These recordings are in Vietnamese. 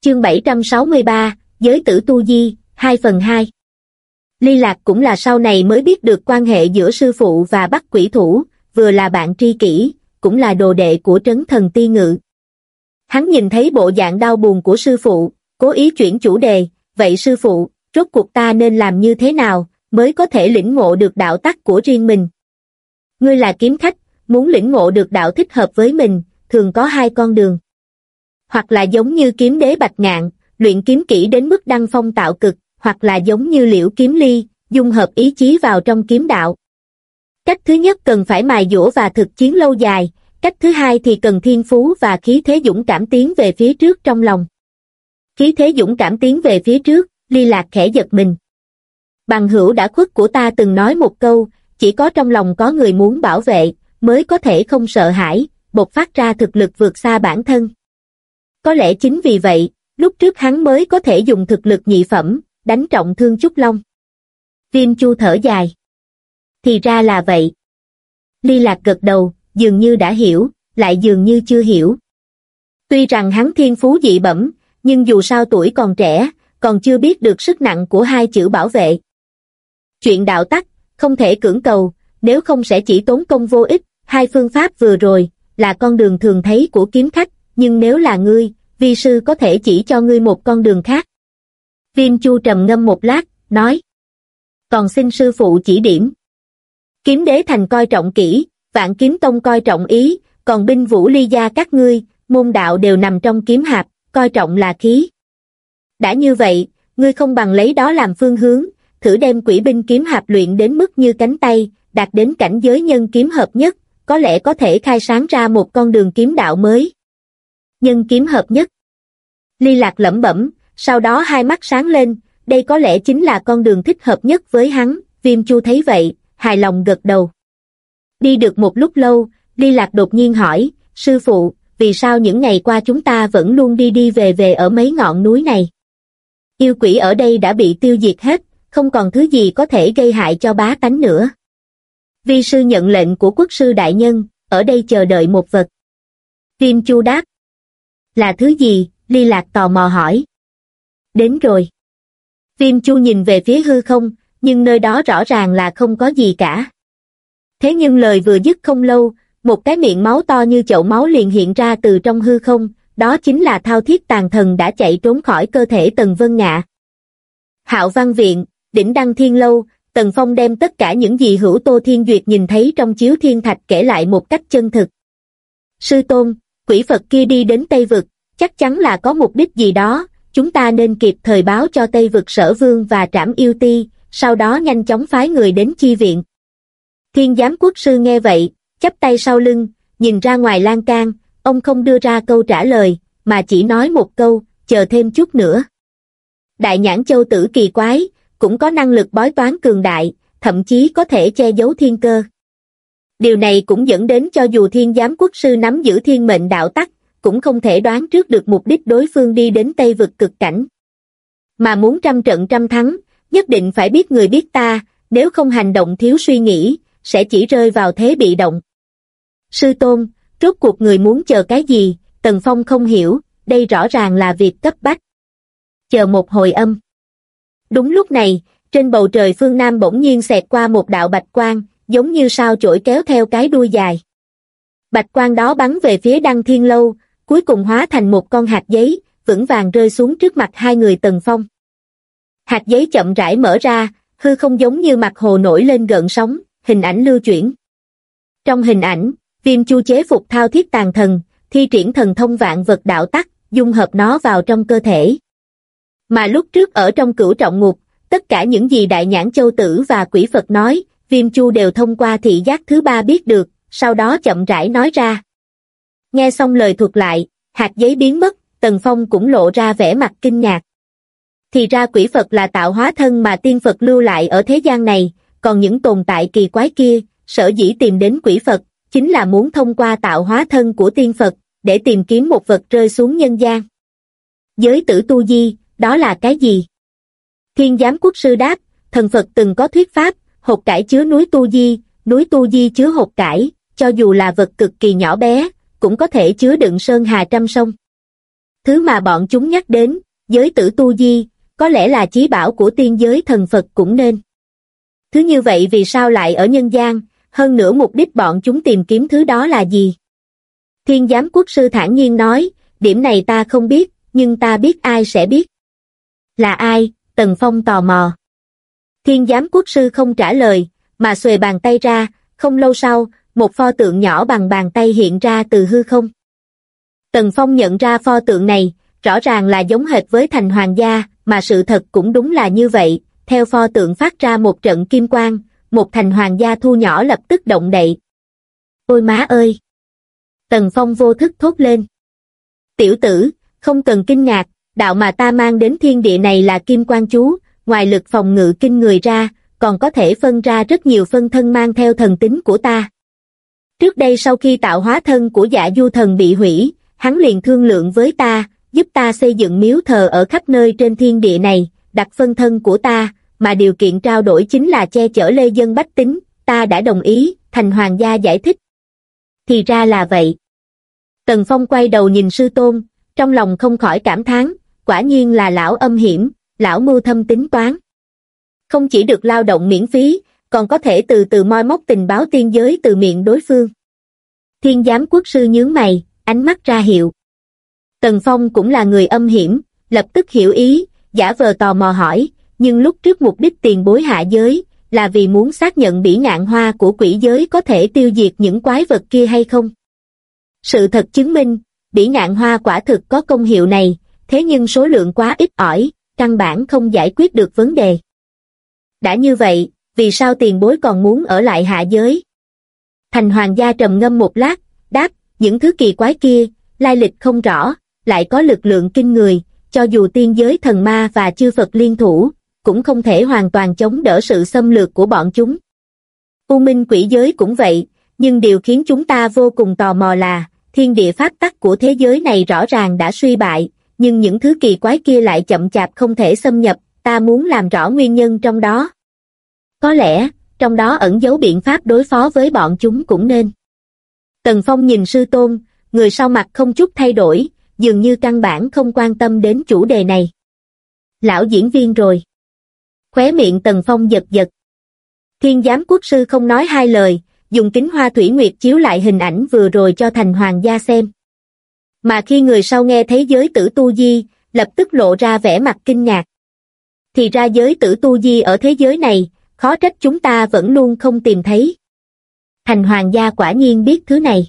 Chương 763, Giới tử tu di, 2/2. Ly Lạc cũng là sau này mới biết được quan hệ giữa sư phụ và Bắc Quỷ Thủ, vừa là bạn tri kỷ, cũng là đồ đệ của Trấn Thần Ti Ngự. Hắn nhìn thấy bộ dạng đau buồn của sư phụ, cố ý chuyển chủ đề, vậy sư phụ, rốt cuộc ta nên làm như thế nào, mới có thể lĩnh ngộ được đạo tắc của riêng mình? Ngươi là kiếm khách, muốn lĩnh ngộ được đạo thích hợp với mình, thường có hai con đường. Hoặc là giống như kiếm đế Bạch Ngạn, luyện kiếm kỹ đến mức đăng phong tạo cực, hoặc là giống như Liễu Kiếm Ly, dung hợp ý chí vào trong kiếm đạo. Cách thứ nhất cần phải mài dũa và thực chiến lâu dài, cách thứ hai thì cần thiên phú và khí thế dũng cảm tiến về phía trước trong lòng. Khí thế dũng cảm tiến về phía trước, Ly Lạc khẽ giật mình. Bằng hữu đã khuất của ta từng nói một câu, chỉ có trong lòng có người muốn bảo vệ, mới có thể không sợ hãi, bộc phát ra thực lực vượt xa bản thân. Có lẽ chính vì vậy, lúc trước hắn mới có thể dùng thực lực nhị phẩm, đánh trọng thương Trúc Long. Viêm Chu thở dài. Thì ra là vậy. Ly Lạc gật đầu, dường như đã hiểu, lại dường như chưa hiểu. Tuy rằng hắn thiên phú dị bẩm, nhưng dù sao tuổi còn trẻ, còn chưa biết được sức nặng của hai chữ bảo vệ. Chuyện đạo tắc, không thể cưỡng cầu, nếu không sẽ chỉ tốn công vô ích. Hai phương pháp vừa rồi, là con đường thường thấy của kiếm khách, nhưng nếu là ngươi, vi sư có thể chỉ cho ngươi một con đường khác. Viêm Chu trầm ngâm một lát, nói. Còn xin sư phụ chỉ điểm. Kiếm đế thành coi trọng kỹ, Vạn Kiếm Tông coi trọng ý, còn binh vũ ly gia các ngươi, môn đạo đều nằm trong kiếm hạp, coi trọng là khí. Đã như vậy, ngươi không bằng lấy đó làm phương hướng, thử đem quỷ binh kiếm hạp luyện đến mức như cánh tay, đạt đến cảnh giới nhân kiếm hợp nhất, có lẽ có thể khai sáng ra một con đường kiếm đạo mới. Nhân kiếm hợp nhất. Ly Lạc lẩm bẩm, sau đó hai mắt sáng lên, đây có lẽ chính là con đường thích hợp nhất với hắn. Viêm Chu thấy vậy, hài lòng gật đầu. Đi được một lúc lâu, Ly Lạc đột nhiên hỏi, sư phụ, vì sao những ngày qua chúng ta vẫn luôn đi đi về về ở mấy ngọn núi này? Yêu quỷ ở đây đã bị tiêu diệt hết, không còn thứ gì có thể gây hại cho bá tánh nữa. Vi sư nhận lệnh của quốc sư đại nhân, ở đây chờ đợi một vật. Viêm Chu đáp. Là thứ gì? Ly Lạc tò mò hỏi. Đến rồi. Viêm Chu nhìn về phía hư không, nhưng nơi đó rõ ràng là không có gì cả. Thế nhưng lời vừa dứt không lâu, một cái miệng máu to như chậu máu liền hiện ra từ trong hư không, đó chính là Thao Thiết Tàn Thần đã chạy trốn khỏi cơ thể Tần Vân Ngạ. Hạo Văn Viện, Đỉnh Đăng Thiên Lâu, Tần Phong đem tất cả những gì Hữu Tô Thiên Duyệt nhìn thấy trong chiếu thiên thạch kể lại một cách chân thực. Sư tôn, quỷ Phật kia đi đến Tây Vực, chắc chắn là có mục đích gì đó, chúng ta nên kịp thời báo cho Tây Vực Sở Vương và Trảm Yêu Ti, sau đó nhanh chóng phái người đến chi viện. Thiên Giám Quốc sư nghe vậy, chắp tay sau lưng, nhìn ra ngoài lan can, ông không đưa ra câu trả lời, mà chỉ nói một câu, chờ thêm chút nữa. Đại Nhãn Châu tử kỳ quái, cũng có năng lực bói toán cường đại, thậm chí có thể che giấu thiên cơ. Điều này cũng dẫn đến cho dù Thiên Giám Quốc sư nắm giữ thiên mệnh đạo tắc, cũng không thể đoán trước được mục đích đối phương đi đến Tây Vực cực cảnh. Mà muốn trăm trận trăm thắng, nhất định phải biết người biết ta, nếu không hành động thiếu suy nghĩ, sẽ chỉ rơi vào thế bị động. Sư tôn, rốt cuộc người muốn chờ cái gì? Tần Phong không hiểu, đây rõ ràng là việc cấp bách. Chờ một hồi âm. Đúng lúc này, trên bầu trời phương Nam bỗng nhiên xẹt qua một đạo bạch quang, giống như sao chổi kéo theo cái đuôi dài. Bạch quang đó bắn về phía Đăng Thiên Lâu, cuối cùng hóa thành một con hạt giấy, vững vàng rơi xuống trước mặt hai người Tần Phong. Hạt giấy chậm rãi mở ra, hư không giống như mặt hồ nổi lên gợn sóng, hình ảnh lưu chuyển. Trong hình ảnh, Viêm Chu chế phục Thao Thiết Tàn Thần, thi triển thần thông vạn vật đạo tắc, dung hợp nó vào trong cơ thể. Mà lúc trước ở trong Cửu Trọng Ngục, tất cả những gì Đại Nhãn Châu tử và quỷ Phật nói, Viêm Chu đều thông qua thị giác thứ ba biết được, sau đó chậm rãi nói ra. Nghe xong lời thuật lại, hạt giấy biến mất, Tần Phong cũng lộ ra vẻ mặt kinh ngạc. Thì ra quỷ Phật là tạo hóa thân mà tiên Phật lưu lại ở thế gian này, còn những tồn tại kỳ quái kia, sở dĩ tìm đến quỷ Phật, chính là muốn thông qua tạo hóa thân của tiên Phật, để tìm kiếm một vật rơi xuống nhân gian. Giới tử tu di, đó là cái gì? Thiên Giám Quốc sư đáp, thần Phật từng có thuyết pháp, hột cải chứa núi tu di chứa hột cải, cho dù là vật cực kỳ nhỏ bé, cũng có thể chứa đựng sơn hà trăm sông. Thứ mà bọn chúng nhắc đến, giới tử tu di, có lẽ là chí bảo của tiên giới thần Phật cũng nên. Thứ như vậy vì sao lại ở nhân gian, hơn nữa mục đích bọn chúng tìm kiếm thứ đó là gì? Thiên Giám Quốc Sư thản nhiên nói, điểm này ta không biết, nhưng ta biết ai sẽ biết. Là ai? Tần Phong tò mò. Thiên Giám Quốc Sư không trả lời, mà xuề bàn tay ra, không lâu sau, một pho tượng nhỏ bằng bàn tay hiện ra từ hư không. Tần Phong nhận ra pho tượng này, rõ ràng là giống hệt với thành hoàng gia, mà sự thật cũng đúng là như vậy, theo pho tượng phát ra một trận kim quang, một thành hoàng gia thu nhỏ lập tức động đậy. Ôi má ơi! Tần Phong vô thức thốt lên. Tiểu tử, không cần kinh ngạc, đạo mà ta mang đến thiên địa này là kim quang chú, ngoài lực phòng ngự kinh người ra, còn có thể phân ra rất nhiều phân thân mang theo thần tính của ta. Trước đây sau khi tạo hóa thân của Dạ Du Thần bị hủy, hắn liền thương lượng với ta, giúp ta xây dựng miếu thờ ở khắp nơi trên thiên địa này, đặt phân thân của ta, mà điều kiện trao đổi chính là che chở lê dân bách tính, ta đã đồng ý, thành hoàng gia giải thích. Thì ra là vậy. Tần Phong quay đầu nhìn sư tôn, trong lòng không khỏi cảm thán, quả nhiên là lão âm hiểm, lão mưu thâm tính toán. Không chỉ được lao động miễn phí, còn có thể từ từ moi móc tình báo tiên giới từ miệng đối phương. Thiên Giám Quốc Sư nhướng mày, ánh mắt ra hiệu. Tần Phong cũng là người âm hiểm, lập tức hiểu ý, giả vờ tò mò hỏi, nhưng lúc trước mục đích tiền bối hạ giới, là vì muốn xác nhận bỉ ngạn hoa của quỷ giới có thể tiêu diệt những quái vật kia hay không? Sự thật chứng minh, bỉ ngạn hoa quả thực có công hiệu này, thế nhưng số lượng quá ít ỏi, căn bản không giải quyết được vấn đề. Đã như vậy, vì sao tiền bối còn muốn ở lại hạ giới? Thành hoàng gia trầm ngâm một lát, đáp, những thứ kỳ quái kia, lai lịch không rõ, lại có lực lượng kinh người, cho dù tiên giới thần ma và chư Phật liên thủ, cũng không thể hoàn toàn chống đỡ sự xâm lược của bọn chúng. U Minh quỷ giới cũng vậy, nhưng điều khiến chúng ta vô cùng tò mò là, thiên địa pháp tắc của thế giới này rõ ràng đã suy bại, nhưng những thứ kỳ quái kia lại chậm chạp không thể xâm nhập, ta muốn làm rõ nguyên nhân trong đó. Có lẽ, trong đó ẩn giấu biện pháp đối phó với bọn chúng cũng nên. Tần Phong nhìn sư tôn, người sau mặt không chút thay đổi, dường như căn bản không quan tâm đến chủ đề này. Lão diễn viên rồi. Khóe miệng Tần Phong giật giật. Thiên Giám Quốc Sư không nói hai lời, dùng kính hoa thủy nguyệt chiếu lại hình ảnh vừa rồi cho thành hoàng gia xem. Mà khi người sau nghe thấy giới tử tu di, lập tức lộ ra vẻ mặt kinh ngạc. Thì ra giới tử tu di ở thế giới này, khó trách chúng ta vẫn luôn không tìm thấy. Thành hoàng gia quả nhiên biết thứ này.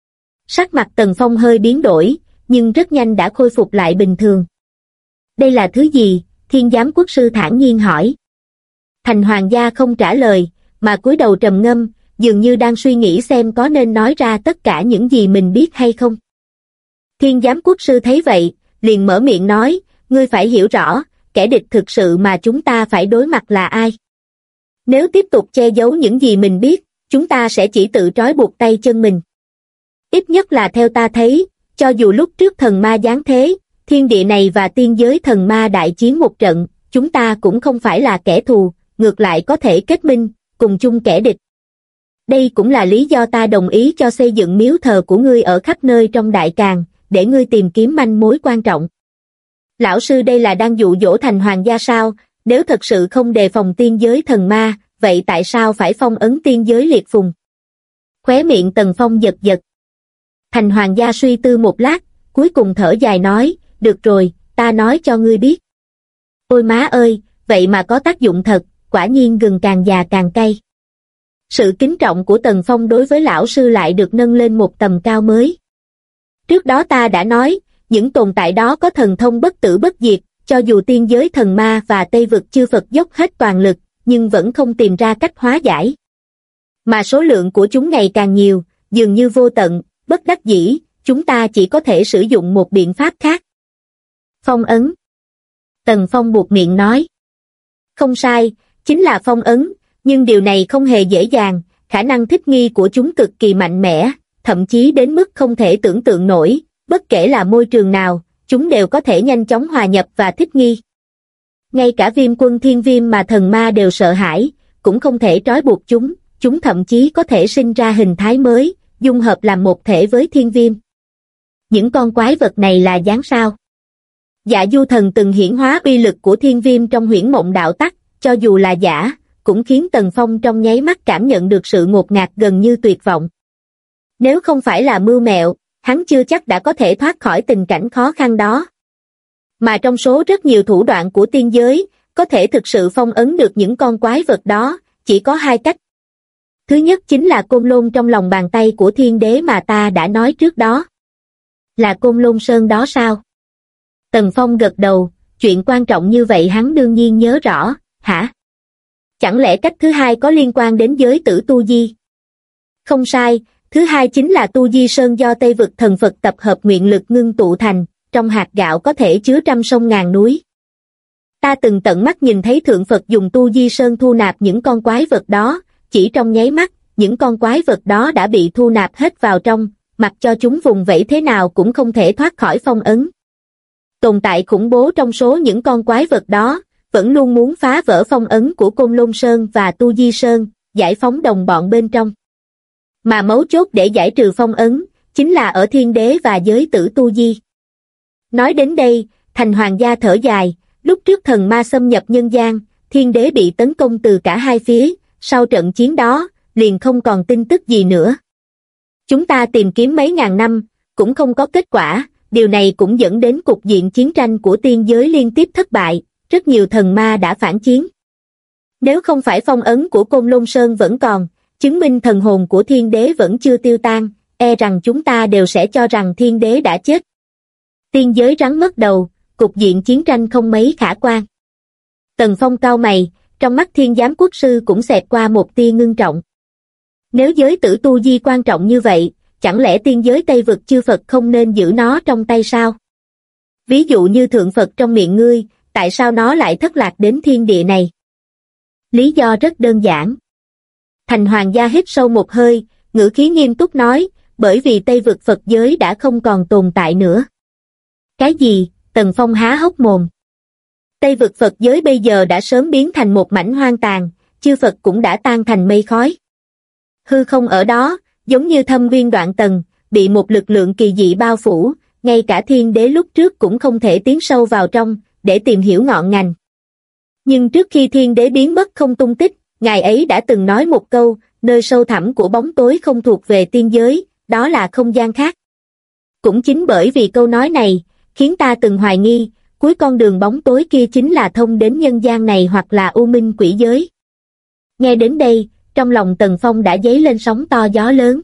Sắc mặt Tần Phong hơi biến đổi, nhưng rất nhanh đã khôi phục lại bình thường. Đây là thứ gì? Thiên Giám Quốc Sư thản nhiên hỏi. Thành hoàng gia không trả lời, mà cúi đầu trầm ngâm, dường như đang suy nghĩ xem có nên nói ra tất cả những gì mình biết hay không. Thiên Giám Quốc Sư thấy vậy, liền mở miệng nói, ngươi phải hiểu rõ, kẻ địch thực sự mà chúng ta phải đối mặt là ai. Nếu tiếp tục che giấu những gì mình biết, chúng ta sẽ chỉ tự trói buộc tay chân mình. Ít nhất là theo ta thấy, cho dù lúc trước thần ma giáng thế, thiên địa này và tiên giới thần ma đại chiến một trận, chúng ta cũng không phải là kẻ thù, ngược lại có thể kết minh, cùng chung kẻ địch. Đây cũng là lý do ta đồng ý cho xây dựng miếu thờ của ngươi ở khắp nơi trong Đại Càn, để ngươi tìm kiếm manh mối quan trọng. Lão sư đây là đang dụ dỗ thành hoàng gia sao? Nếu thật sự không đề phòng tiên giới thần ma, vậy tại sao phải phong ấn tiên giới liệt phùng? Khóe miệng Tần Phong giật giật. Thành hoàng gia suy tư một lát, cuối cùng thở dài nói, được rồi, ta nói cho ngươi biết. Ôi má ơi, vậy mà có tác dụng thật, quả nhiên gừng càng già càng cay. Sự kính trọng của Tần Phong đối với lão sư lại được nâng lên một tầm cao mới. Trước đó ta đã nói, những tồn tại đó có thần thông bất tử bất diệt, cho dù tiên giới thần ma và Tây vực chư Phật dốc hết toàn lực, nhưng vẫn không tìm ra cách hóa giải. Mà số lượng của chúng ngày càng nhiều, dường như vô tận, bất đắc dĩ, chúng ta chỉ có thể sử dụng một biện pháp khác. Phong ấn. Tần Phong buột miệng nói. Không sai, chính là phong ấn, nhưng điều này không hề dễ dàng, khả năng thích nghi của chúng cực kỳ mạnh mẽ, thậm chí đến mức không thể tưởng tượng nổi, bất kể là môi trường nào, chúng đều có thể nhanh chóng hòa nhập và thích nghi. Ngay cả Viêm Quân Thiên Viêm mà thần ma đều sợ hãi, cũng không thể trói buộc chúng thậm chí có thể sinh ra hình thái mới, dung hợp làm một thể với Thiên Viêm. Những con quái vật này là gián sao? Dạ du thần từng hiển hóa uy lực của thiên viêm trong huyễn mộng đạo tắc, cho dù là giả, cũng khiến Tần Phong trong nháy mắt cảm nhận được sự ngột ngạt gần như tuyệt vọng. Nếu không phải là mưu mẹo, hắn chưa chắc đã có thể thoát khỏi tình cảnh khó khăn đó. Mà trong số rất nhiều thủ đoạn của tiên giới, có thể thực sự phong ấn được những con quái vật đó, chỉ có hai cách. Thứ nhất chính là côn lôn trong lòng bàn tay của thiên đế mà ta đã nói trước đó. Là Côn Lôn Sơn đó sao? Tần Phong gật đầu, chuyện quan trọng như vậy hắn đương nhiên nhớ rõ, hả? Chẳng lẽ cách thứ hai có liên quan đến giới tử Tu Di? Không sai, thứ hai chính là Tu Di Sơn do Tây Vực thần Phật tập hợp nguyện lực ngưng tụ thành, trong hạt gạo có thể chứa trăm sông ngàn núi. Ta từng tận mắt nhìn thấy Thượng Phật dùng Tu Di Sơn thu nạp những con quái vật đó, chỉ trong nháy mắt, những con quái vật đó đã bị thu nạp hết vào trong, mặc cho chúng vùng vẫy thế nào cũng không thể thoát khỏi phong ấn. Tồn tại khủng bố trong số những con quái vật đó, vẫn luôn muốn phá vỡ phong ấn của Côn Lôn Sơn và Tu Di Sơn, giải phóng đồng bọn bên trong. Mà mấu chốt để giải trừ phong ấn, chính là ở thiên đế và giới tử Tu Di. Nói đến đây, Thành Hoàng gia thở dài, lúc trước thần ma xâm nhập nhân gian, thiên đế bị tấn công từ cả hai phía, sau trận chiến đó, liền không còn tin tức gì nữa. Chúng ta tìm kiếm mấy ngàn năm, cũng không có kết quả, điều này cũng dẫn đến cục diện chiến tranh của tiên giới liên tiếp thất bại, rất nhiều thần ma đã phản chiến. Nếu không phải phong ấn của Côn Lôn Sơn vẫn còn, chứng minh thần hồn của thiên đế vẫn chưa tiêu tan, e rằng chúng ta đều sẽ cho rằng thiên đế đã chết. Tiên giới rắn mất đầu, cục diện chiến tranh không mấy khả quan. Tần Phong cau mày, trong mắt Thiên Giám Quốc Sư cũng xẹt qua một tia ngưng trọng. Nếu giới tử Tu Di quan trọng như vậy, chẳng lẽ tiên giới Tây Vực chư Phật không nên giữ nó trong tay sao? Ví dụ như Thượng Phật trong miệng ngươi, tại sao nó lại thất lạc đến thiên địa này? Lý do rất đơn giản. Thành Hoàng gia hít sâu một hơi, ngữ khí nghiêm túc nói, bởi vì Tây Vực Phật giới đã không còn tồn tại nữa. Cái gì? Tần Phong há hốc mồm. Tây Vực Phật giới bây giờ đã sớm biến thành một mảnh hoang tàn, chư Phật cũng đã tan thành mây khói. Hư không ở đó, giống như thâm viên đoạn tầng, bị một lực lượng kỳ dị bao phủ, ngay cả thiên đế lúc trước cũng không thể tiến sâu vào trong, để tìm hiểu ngọn ngành. Nhưng trước khi thiên đế biến mất không tung tích, ngài ấy đã từng nói một câu, nơi sâu thẳm của bóng tối không thuộc về tiên giới, đó là không gian khác. Cũng chính bởi vì câu nói này, khiến ta từng hoài nghi, cuối con đường bóng tối kia chính là thông đến nhân gian này hoặc là u minh quỷ giới. Nghe đến đây, trong lòng Tần Phong đã dấy lên sóng to gió lớn.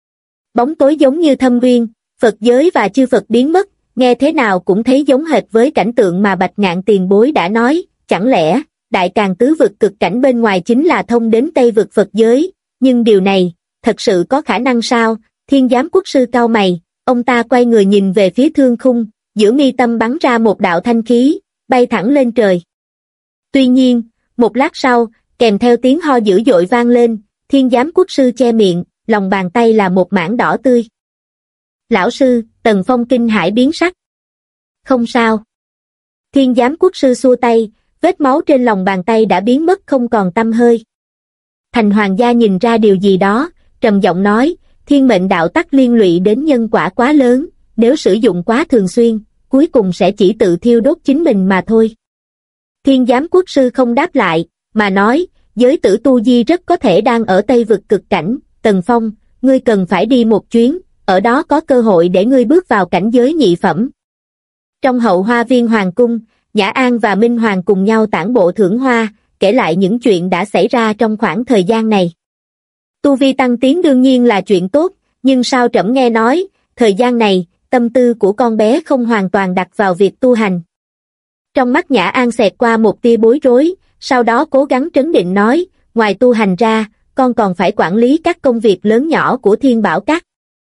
Bóng tối giống như thâm uyên, Phật giới và chư Phật biến mất, nghe thế nào cũng thấy giống hệt với cảnh tượng mà Bạch Ngạn tiền bối đã nói, chẳng lẽ, Đại Càn tứ vực cực cảnh bên ngoài chính là thông đến Tây vực Phật giới, nhưng điều này, thật sự có khả năng sao? Thiên Giám Quốc Sư cau mày, ông ta quay người nhìn về phía thương khung, giữa mi tâm bắn ra một đạo thanh khí, bay thẳng lên trời. Tuy nhiên, một lát sau, kèm theo tiếng ho dữ dội vang lên, Thiên Giám Quốc Sư che miệng, lòng bàn tay là một mảng đỏ tươi. Lão sư, Tần Phong kinh hãi biến sắc. Không sao. Thiên Giám Quốc Sư xua tay, vết máu trên lòng bàn tay đã biến mất không còn tăm hơi. Thành Hoàng gia nhìn ra điều gì đó, trầm giọng nói, thiên mệnh đạo tắc liên lụy đến nhân quả quá lớn, nếu sử dụng quá thường xuyên, cuối cùng sẽ chỉ tự thiêu đốt chính mình mà thôi. Thiên Giám Quốc Sư không đáp lại, mà nói, giới tử Tu Di rất có thể đang ở Tây vực cực cảnh, Tần Phong, ngươi cần phải đi một chuyến, ở đó có cơ hội để ngươi bước vào cảnh giới nhị phẩm. Trong hậu hoa viên hoàng cung, Nhã An và Minh Hoàng cùng nhau tản bộ thưởng hoa, kể lại những chuyện đã xảy ra trong khoảng thời gian này. Tu vi tăng tiến đương nhiên là chuyện tốt, nhưng sao trẫm nghe nói, thời gian này, tâm tư của con bé không hoàn toàn đặt vào việc tu hành. Trong mắt Nhã An xẹt qua một tia bối rối, sau đó cố gắng trấn định nói, ngoài tu hành ra, con còn phải quản lý các công việc lớn nhỏ của Thiên Bảo Các.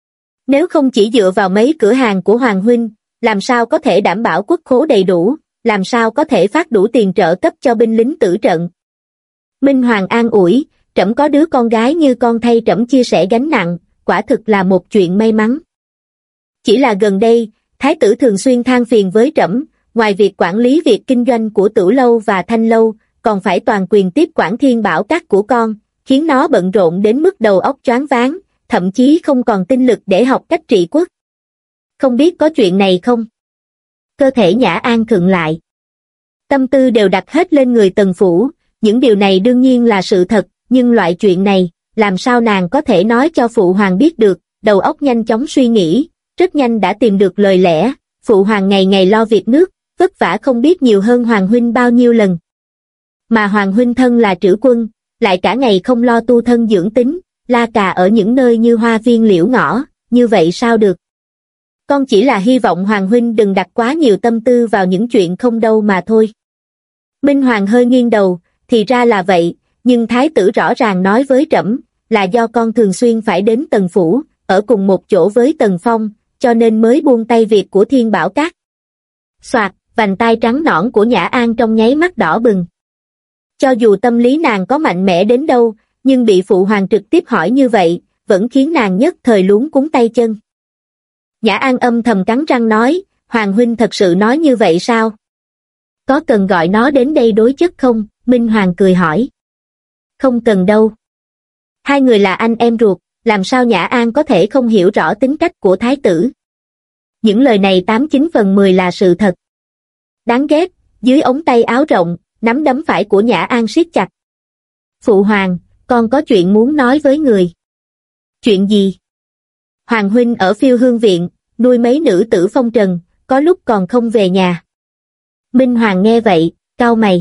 Nếu không chỉ dựa vào mấy cửa hàng của Hoàng Huynh, làm sao có thể đảm bảo quốc khố đầy đủ, làm sao có thể phát đủ tiền trợ cấp cho binh lính tử trận. Minh Hoàng an ủi, trẫm có đứa con gái như con thay trẫm chia sẻ gánh nặng, quả thực là một chuyện may mắn. Chỉ là gần đây, Thái tử thường xuyên than phiền với trẫm, ngoài việc quản lý việc kinh doanh của Tử Lâu và Thanh Lâu, còn phải toàn quyền tiếp quản Thiên Bảo Các của con, khiến nó bận rộn đến mức đầu óc choáng váng, thậm chí không còn tinh lực để học cách trị quốc. Không biết có chuyện này không? Cơ thể Nhã An khựng lại. Tâm tư đều đặt hết lên người Tần Phủ, những điều này đương nhiên là sự thật, nhưng loại chuyện này, làm sao nàng có thể nói cho Phụ Hoàng biết được, đầu óc nhanh chóng suy nghĩ, rất nhanh đã tìm được lời lẽ, Phụ Hoàng ngày ngày lo việc nước, vất vả không biết nhiều hơn Hoàng Huynh bao nhiêu lần. Mà Hoàng Huynh thân là trữ quân, lại cả ngày không lo tu thân dưỡng tính, la cà ở những nơi như hoa viên liễu ngõ, như vậy sao được? Con chỉ là hy vọng Hoàng Huynh đừng đặt quá nhiều tâm tư vào những chuyện không đâu mà thôi. Minh Hoàng hơi nghiêng đầu, thì ra là vậy, nhưng Thái tử rõ ràng nói với trẫm là do con thường xuyên phải đến Tần Phủ, ở cùng một chỗ với Tần Phong, cho nên mới buông tay việc của Thiên Bảo Các. Soạt, vành tai trắng nõn của Nhã An trong nháy mắt đỏ bừng. Cho dù tâm lý nàng có mạnh mẽ đến đâu, nhưng bị Phụ Hoàng trực tiếp hỏi như vậy, vẫn khiến nàng nhất thời luống cuống tay chân. Nhã An âm thầm cắn răng nói, Hoàng Huynh thật sự nói như vậy sao? Có cần gọi nó đến đây đối chất không? Minh Hoàng cười hỏi. Không cần đâu. Hai người là anh em ruột, làm sao Nhã An có thể không hiểu rõ tính cách của Thái tử? Những lời này 89/10 là sự thật. Đáng ghét, dưới ống tay áo rộng, nắm đấm phải của Nhã An siết chặt. Phụ Hoàng, con có chuyện muốn nói với người. Chuyện gì? Hoàng Huynh ở Phiêu Hương Viện, nuôi mấy nữ tử phong trần, có lúc còn không về nhà. Minh Hoàng nghe vậy, cau mày.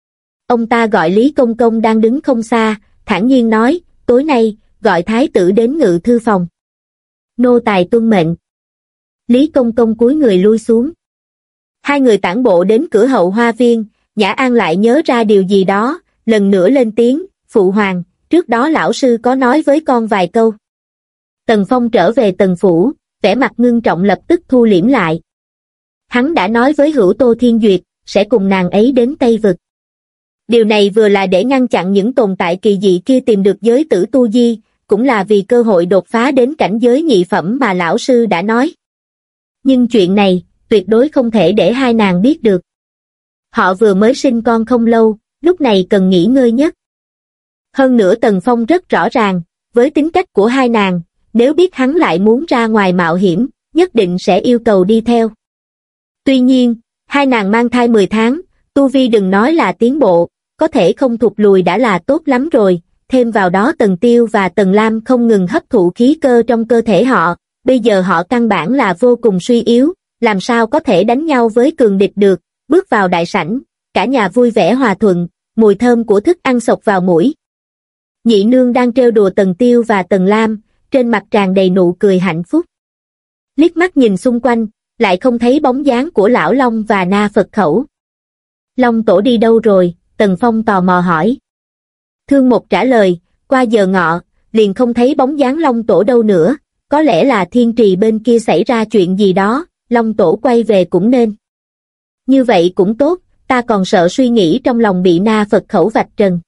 Ông ta gọi Lý Công Công đang đứng không xa, thản nhiên nói, tối nay, gọi Thái tử đến ngự thư phòng. Nô tài tuân mệnh. Lý Công Công cúi người lui xuống. Hai người tản bộ đến cửa hậu hoa viên, Nhã An lại nhớ ra điều gì đó, lần nữa lên tiếng, Phụ Hoàng, trước đó lão sư có nói với con vài câu. Tần Phong trở về Tần Phủ, vẻ mặt ngưng trọng lập tức thu liễm lại. Hắn đã nói với Hữu Tô Thiên Duyệt, sẽ cùng nàng ấy đến Tây Vực. Điều này vừa là để ngăn chặn những tồn tại kỳ dị kia tìm được giới tử tu di, cũng là vì cơ hội đột phá đến cảnh giới nhị phẩm mà lão sư đã nói. Nhưng chuyện này, tuyệt đối không thể để hai nàng biết được. Họ vừa mới sinh con không lâu, lúc này cần nghỉ ngơi nhất. Hơn nữa Tần Phong rất rõ ràng, với tính cách của hai nàng, nếu biết hắn lại muốn ra ngoài mạo hiểm, nhất định sẽ yêu cầu đi theo. Tuy nhiên, hai nàng mang thai 10 tháng, tu vi đừng nói là tiến bộ, có thể không thụt lùi đã là tốt lắm rồi, thêm vào đó Tần Tiêu và Tần Lam không ngừng hấp thụ khí cơ trong cơ thể họ, bây giờ họ căn bản là vô cùng suy yếu, làm sao có thể đánh nhau với cường địch được, bước vào đại sảnh, cả nhà vui vẻ hòa thuận, mùi thơm của thức ăn xộc vào mũi. Nhị nương đang trêu đùa Tần Tiêu và Tần Lam, trên mặt tràn đầy nụ cười hạnh phúc. Liếc mắt nhìn xung quanh, lại không thấy bóng dáng của Lão Long và Na Phật Khẩu. Long Tổ đi đâu rồi? Tần Phong tò mò hỏi. Thương Một trả lời, qua giờ ngọ, liền không thấy bóng dáng Long Tổ đâu nữa, có lẽ là Thiên Trì bên kia xảy ra chuyện gì đó, Long Tổ quay về cũng nên. Như vậy cũng tốt, ta còn sợ suy nghĩ trong lòng bị Na Phật Khẩu vạch trần.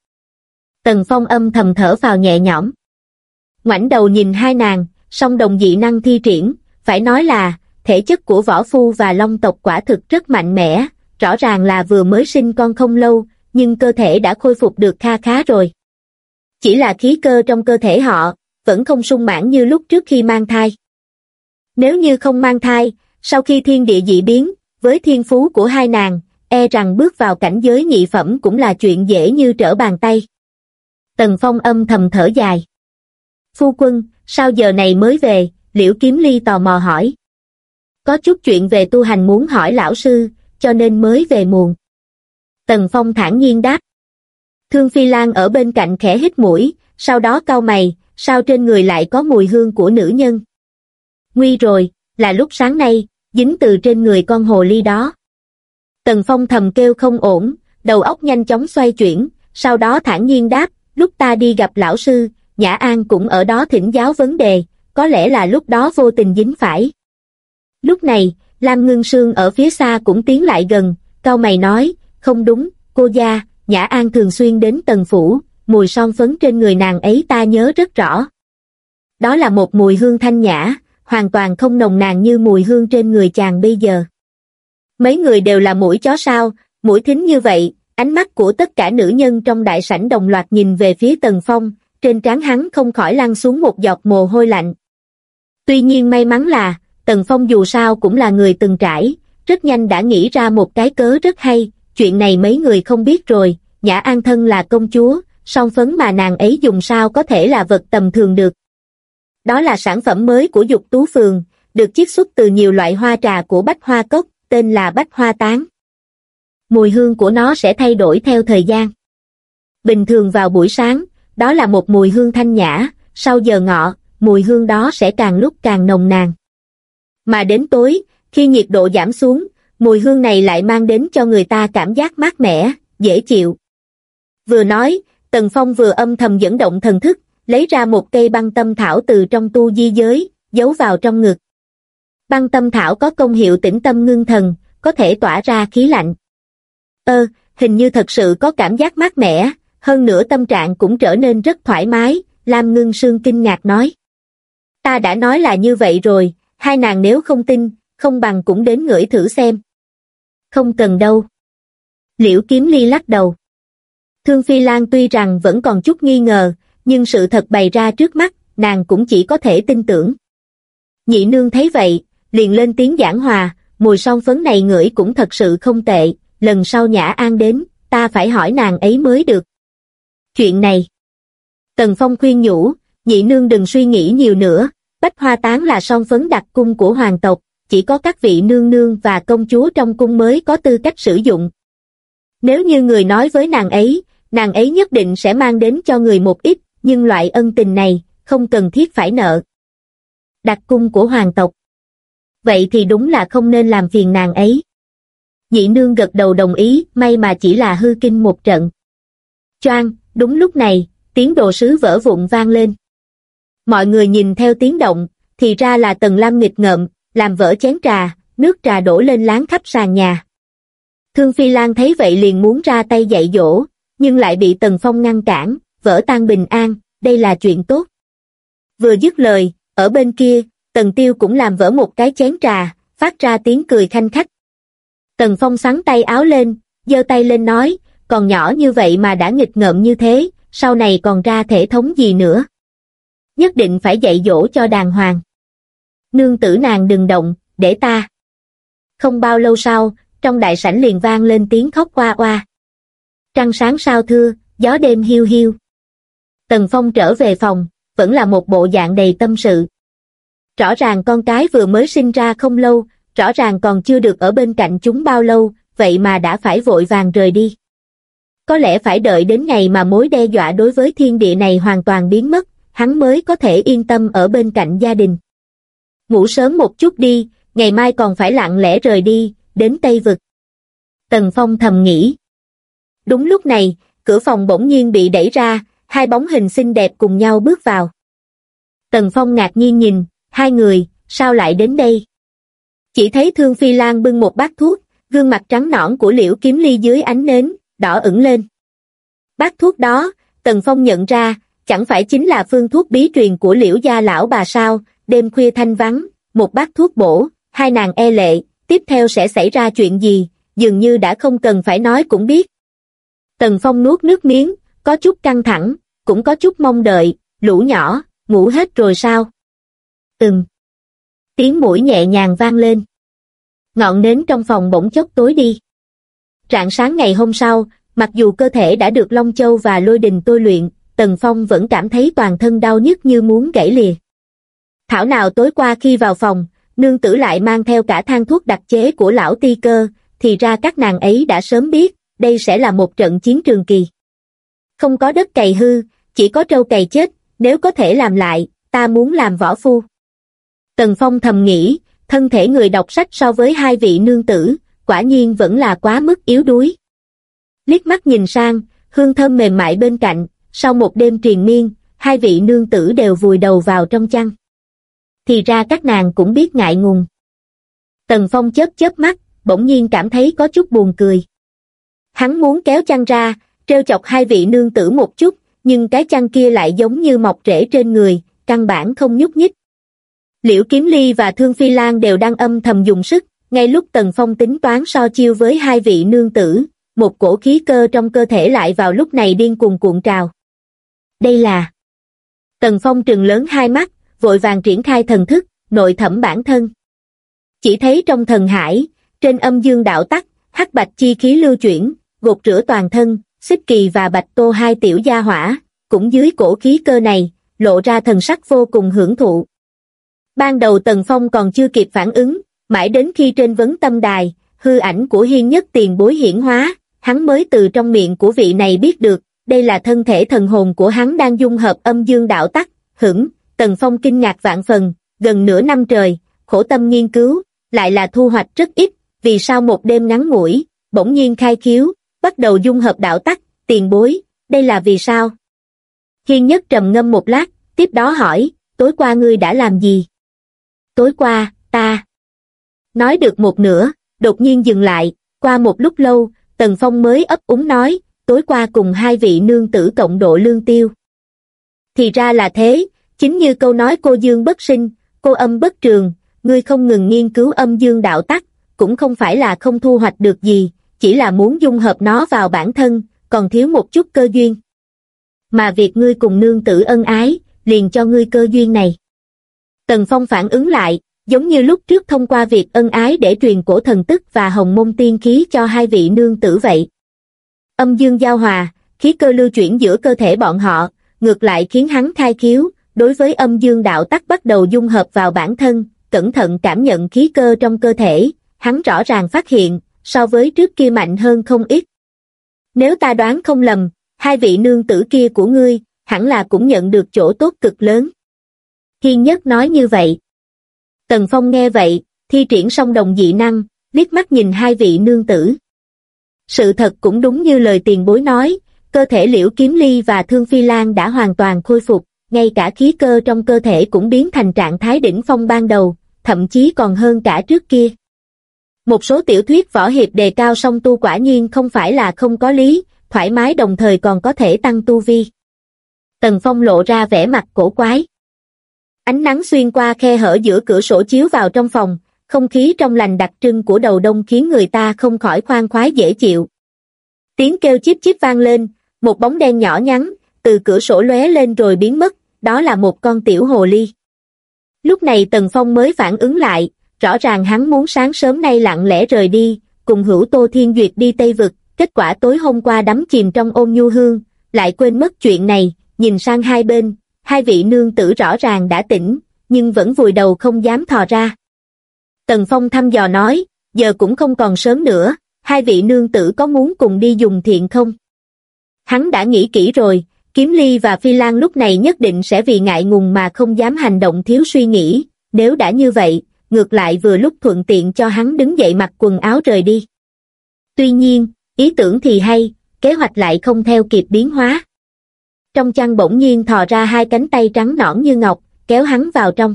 Tần Phong âm thầm thở phào nhẹ nhõm. Ngoảnh đầu nhìn hai nàng, song đồng dị năng thi triển, phải nói là, thể chất của võ phu và long tộc quả thực rất mạnh mẽ, rõ ràng là vừa mới sinh con không lâu, nhưng cơ thể đã khôi phục được kha khá rồi. Chỉ là khí cơ trong cơ thể họ, vẫn không sung mãn như lúc trước khi mang thai. Nếu như không mang thai, sau khi thiên địa dị biến, với thiên phú của hai nàng, e rằng bước vào cảnh giới nhị phẩm cũng là chuyện dễ như trở bàn tay. Tần Phong âm thầm thở dài. Phu quân, sao giờ này mới về? Liễu Kiếm Ly tò mò hỏi. Có chút chuyện về tu hành muốn hỏi lão sư, cho nên mới về muộn. Tần Phong thản nhiên đáp. Thương Phi Lan ở bên cạnh khẽ hít mũi, sau đó cau mày, sao trên người lại có mùi hương của nữ nhân? Nguy rồi, là lúc sáng nay, dính từ trên người con hồ ly đó. Tần Phong thầm kêu không ổn, đầu óc nhanh chóng xoay chuyển, sau đó thản nhiên đáp, lúc ta đi gặp lão sư, Nhã An cũng ở đó thỉnh giáo vấn đề, có lẽ là lúc đó vô tình dính phải. Lúc này, Lam Ngưng Sương ở phía xa cũng tiến lại gần, cau mày nói, không đúng, cô gia, Nhã An thường xuyên đến Tần Phủ, mùi son phấn trên người nàng ấy ta nhớ rất rõ. Đó là một mùi hương thanh nhã, hoàn toàn không nồng nàn như mùi hương trên người chàng bây giờ. Mấy người đều là mũi chó sao, mũi thính như vậy, ánh mắt của tất cả nữ nhân trong đại sảnh đồng loạt nhìn về phía Tần Phong, trên trán hắn không khỏi lăn xuống một giọt mồ hôi lạnh. Tuy nhiên may mắn là, Tần Phong dù sao cũng là người từng trải, rất nhanh đã nghĩ ra một cái cớ rất hay, chuyện này mấy người không biết rồi, Nhã An thân là công chúa, son phấn mà nàng ấy dùng sao có thể là vật tầm thường được. Đó là sản phẩm mới của Dục Tú Phường, được chiết xuất từ nhiều loại hoa trà của Bách Hoa Cốc, tên là Bách Hoa Tán. Mùi hương của nó sẽ thay đổi theo thời gian. Bình thường vào buổi sáng, đó là một mùi hương thanh nhã, sau giờ ngọ, mùi hương đó sẽ càng lúc càng nồng nàn. Mà đến tối, khi nhiệt độ giảm xuống, mùi hương này lại mang đến cho người ta cảm giác mát mẻ, dễ chịu. Vừa nói, Tần Phong vừa âm thầm dẫn động thần thức, lấy ra một cây băng tâm thảo từ trong tu di giới, giấu vào trong ngực. Băng tâm thảo có công hiệu tĩnh tâm ngưng thần, có thể tỏa ra khí lạnh. Hình như thật sự có cảm giác mát mẻ, hơn nữa tâm trạng cũng trở nên rất thoải mái, Lam Ngưng Sương kinh ngạc nói. Ta đã nói là như vậy rồi, hai nàng nếu không tin, không bằng cũng đến ngửi thử xem. Không cần đâu. Liễu Kiếm Ly lắc đầu. Thương Phi Lan tuy rằng vẫn còn chút nghi ngờ, nhưng sự thật bày ra trước mắt, nàng cũng chỉ có thể tin tưởng. Nhị nương thấy vậy, liền lên tiếng giảng hòa, mùi son phấn này ngửi cũng thật sự không tệ, lần sau Nhã An đến, ta phải hỏi nàng ấy mới được. Chuyện này. Tần Phong khuyên nhủ, nhị nương đừng suy nghĩ nhiều nữa, Bách Hoa Tán là son phấn đặc cung của hoàng tộc, chỉ có các vị nương nương và công chúa trong cung mới có tư cách sử dụng. Nếu như người nói với nàng ấy nhất định sẽ mang đến cho người một ít, nhưng loại ân tình này, không cần thiết phải nợ. Đặc cung của hoàng tộc. Vậy thì đúng là không nên làm phiền nàng ấy. Nhị nương gật đầu đồng ý, may mà chỉ là hư kinh một trận. Choang, đúng lúc này, tiếng đồ sứ vỡ vụn vang lên. Mọi người nhìn theo tiếng động, thì ra là Tần Lam nghịch ngợm, làm vỡ chén trà, nước trà đổ lên láng khắp sàn nhà. Thương Phi Lan thấy vậy liền muốn ra tay dạy dỗ, nhưng lại bị Tần Phong ngăn cản, vỡ tan bình an, đây là chuyện tốt. Vừa dứt lời, ở bên kia, Tần Tiêu cũng làm vỡ một cái chén trà, phát ra tiếng cười khanh khách. Tần Phong xắn tay áo lên, giơ tay lên nói, còn nhỏ như vậy mà đã nghịch ngợm như thế, sau này còn ra thể thống gì nữa. Nhất định phải dạy dỗ cho đàng hoàng. Nương tử nàng đừng động, để ta. Không bao lâu sau, trong đại sảnh liền vang lên tiếng khóc oa oa. Trăng sáng sao thưa, gió đêm hiu hiu. Tần Phong trở về phòng, vẫn là một bộ dạng đầy tâm sự. Rõ ràng con cái vừa mới sinh ra không lâu, rõ ràng còn chưa được ở bên cạnh chúng bao lâu, vậy mà đã phải vội vàng rời đi. Có lẽ phải đợi đến ngày mà mối đe dọa đối với thiên địa này hoàn toàn biến mất, hắn mới có thể yên tâm ở bên cạnh gia đình. Ngủ sớm một chút đi, ngày mai còn phải lặng lẽ rời đi, đến Tây Vực. Tần Phong thầm nghĩ. Đúng lúc này, cửa phòng bỗng nhiên bị đẩy ra, hai bóng hình xinh đẹp cùng nhau bước vào. Tần Phong ngạc nhiên nhìn, hai người, sao lại đến đây? Chỉ thấy Thương Phi Lan bưng một bát thuốc, gương mặt trắng nõn của Liễu Kiếm Ly dưới ánh nến, đỏ ửng lên. Bát thuốc đó, Tần Phong nhận ra, chẳng phải chính là phương thuốc bí truyền của Liễu gia lão bà sao, đêm khuya thanh vắng, một bát thuốc bổ, hai nàng e lệ, tiếp theo sẽ xảy ra chuyện gì, dường như đã không cần phải nói cũng biết. Tần Phong nuốt nước miếng, có chút căng thẳng, cũng có chút mong đợi, lũ nhỏ, ngủ hết rồi sao? Tiếng mũi nhẹ nhàng vang lên. Ngọn nến trong phòng bỗng chốc tối đi. Rạng sáng ngày hôm sau, mặc dù cơ thể đã được Long Châu và Lôi Đình tôi luyện, Tần Phong vẫn cảm thấy toàn thân đau nhức như muốn gãy lìa. Thảo nào tối qua khi vào phòng, nương tử lại mang theo cả thang thuốc đặc chế của lão Ti Cơ, thì ra các nàng ấy đã sớm biết, đây sẽ là một trận chiến trường kỳ. Không có đất cày hư, chỉ có trâu cày chết, nếu có thể làm lại, ta muốn làm võ phu. Tần Phong thầm nghĩ, thân thể người đọc sách so với hai vị nương tử, quả nhiên vẫn là quá mức yếu đuối. Liếc mắt nhìn sang, hương thơm mềm mại bên cạnh, sau một đêm triền miên, hai vị nương tử đều vùi đầu vào trong chăn. Thì ra các nàng cũng biết ngại ngùng. Tần Phong chớp chớp mắt, bỗng nhiên cảm thấy có chút buồn cười. Hắn muốn kéo chăn ra, trêu chọc hai vị nương tử một chút, nhưng cái chăn kia lại giống như mọc rễ trên người, căn bản không nhúc nhích. Liễu Kiếm Ly và Thương Phi Lan đều đang âm thầm dùng sức, ngay lúc Tần Phong tính toán so chiêu với hai vị nương tử, một cổ khí cơ trong cơ thể lại vào lúc này điên cuồng cuộn trào. Đây là... Tần Phong trừng lớn hai mắt, vội vàng triển khai thần thức, nội thẩm bản thân. Chỉ thấy trong thần hải, Trên âm dương đạo tắc, hắc bạch chi khí lưu chuyển, gột rửa toàn thân, Xích Kỳ và Bạch Tô hai tiểu gia hỏa, cũng dưới cổ khí cơ này, lộ ra thần sắc vô cùng hưởng thụ. Ban đầu Tần Phong còn chưa kịp phản ứng, mãi đến khi trên vấn tâm đài, hư ảnh của Hiên Nhất tiền bối hiển hóa, hắn mới từ trong miệng của vị này biết được, đây là thân thể thần hồn của hắn đang dung hợp âm dương đạo tắc. Tần Phong kinh ngạc vạn phần, gần nửa năm trời, khổ tâm nghiên cứu, lại là thu hoạch rất ít, vì sao một đêm ngắn ngủi, bỗng nhiên khai khiếu, bắt đầu dung hợp đạo tắc, tiền bối, đây là vì sao? Hiên Nhất trầm ngâm một lát, tiếp đó hỏi, tối qua ngươi đã làm gì? Tối qua, ta... Nói được một nửa, đột nhiên dừng lại, qua một lúc lâu, Tần Phong mới ấp úng nói, tối qua cùng hai vị nương tử cộng độ lương tiêu. Thì ra là thế, chính như câu nói cô dương bất sinh, cô âm bất trường, ngươi không ngừng nghiên cứu âm dương đạo tắc, cũng không phải là không thu hoạch được gì, chỉ là muốn dung hợp nó vào bản thân, còn thiếu một chút cơ duyên. Mà việc ngươi cùng nương tử ân ái, liền cho ngươi cơ duyên này. Tần Phong phản ứng lại, giống như lúc trước thông qua việc ân ái để truyền cổ thần tức và hồng môn tiên khí cho hai vị nương tử vậy. Âm dương giao hòa, khí cơ lưu chuyển giữa cơ thể bọn họ, ngược lại khiến hắn khai khiếu, đối với âm dương đạo tắc bắt đầu dung hợp vào bản thân, cẩn thận cảm nhận khí cơ trong cơ thể, hắn rõ ràng phát hiện, so với trước kia mạnh hơn không ít. Nếu ta đoán không lầm, hai vị nương tử kia của ngươi, hẳn là cũng nhận được chỗ tốt cực lớn. Hiên Nhất nói như vậy. Tần Phong nghe vậy, thi triển song đồng dị năng, liếc mắt nhìn hai vị nương tử. Sự thật cũng đúng như lời tiền bối nói, cơ thể Liễu Kiếm Ly và Thương Phi Lan đã hoàn toàn khôi phục, ngay cả khí cơ trong cơ thể cũng biến thành trạng thái đỉnh phong ban đầu, thậm chí còn hơn cả trước kia. Một số tiểu thuyết võ hiệp đề cao song tu quả nhiên không phải là không có lý, thoải mái đồng thời còn có thể tăng tu vi. Tần Phong lộ ra vẻ mặt cổ quái. Ánh nắng xuyên qua khe hở giữa cửa sổ chiếu vào trong phòng, không khí trong lành đặc trưng của đầu đông khiến người ta không khỏi khoan khoái dễ chịu. Tiếng kêu chíp chíp vang lên, một bóng đen nhỏ nhắn, từ cửa sổ lóe lên rồi biến mất, đó là một con tiểu hồ ly. Lúc này Tần Phong mới phản ứng lại, rõ ràng hắn muốn sáng sớm nay lặng lẽ rời đi, cùng Hữu Tô Thiên Duyệt đi Tây Vực, kết quả tối hôm qua đắm chìm trong ôn nhu hương, lại quên mất chuyện này, nhìn sang hai bên, hai vị nương tử rõ ràng đã tỉnh, nhưng vẫn vùi đầu không dám thò ra. Tần Phong thăm dò nói, giờ cũng không còn sớm nữa, hai vị nương tử có muốn cùng đi dùng thiện không? Hắn đã nghĩ kỹ rồi, Kiếm Ly và Phi Lan lúc này nhất định sẽ vì ngại ngùng mà không dám hành động thiếu suy nghĩ, nếu đã như vậy, ngược lại vừa lúc thuận tiện cho hắn đứng dậy mặc quần áo rời đi. Tuy nhiên, ý tưởng thì hay, kế hoạch lại không theo kịp biến hóa. Trong chăn bỗng nhiên thò ra hai cánh tay trắng nõn như ngọc, kéo hắn vào trong.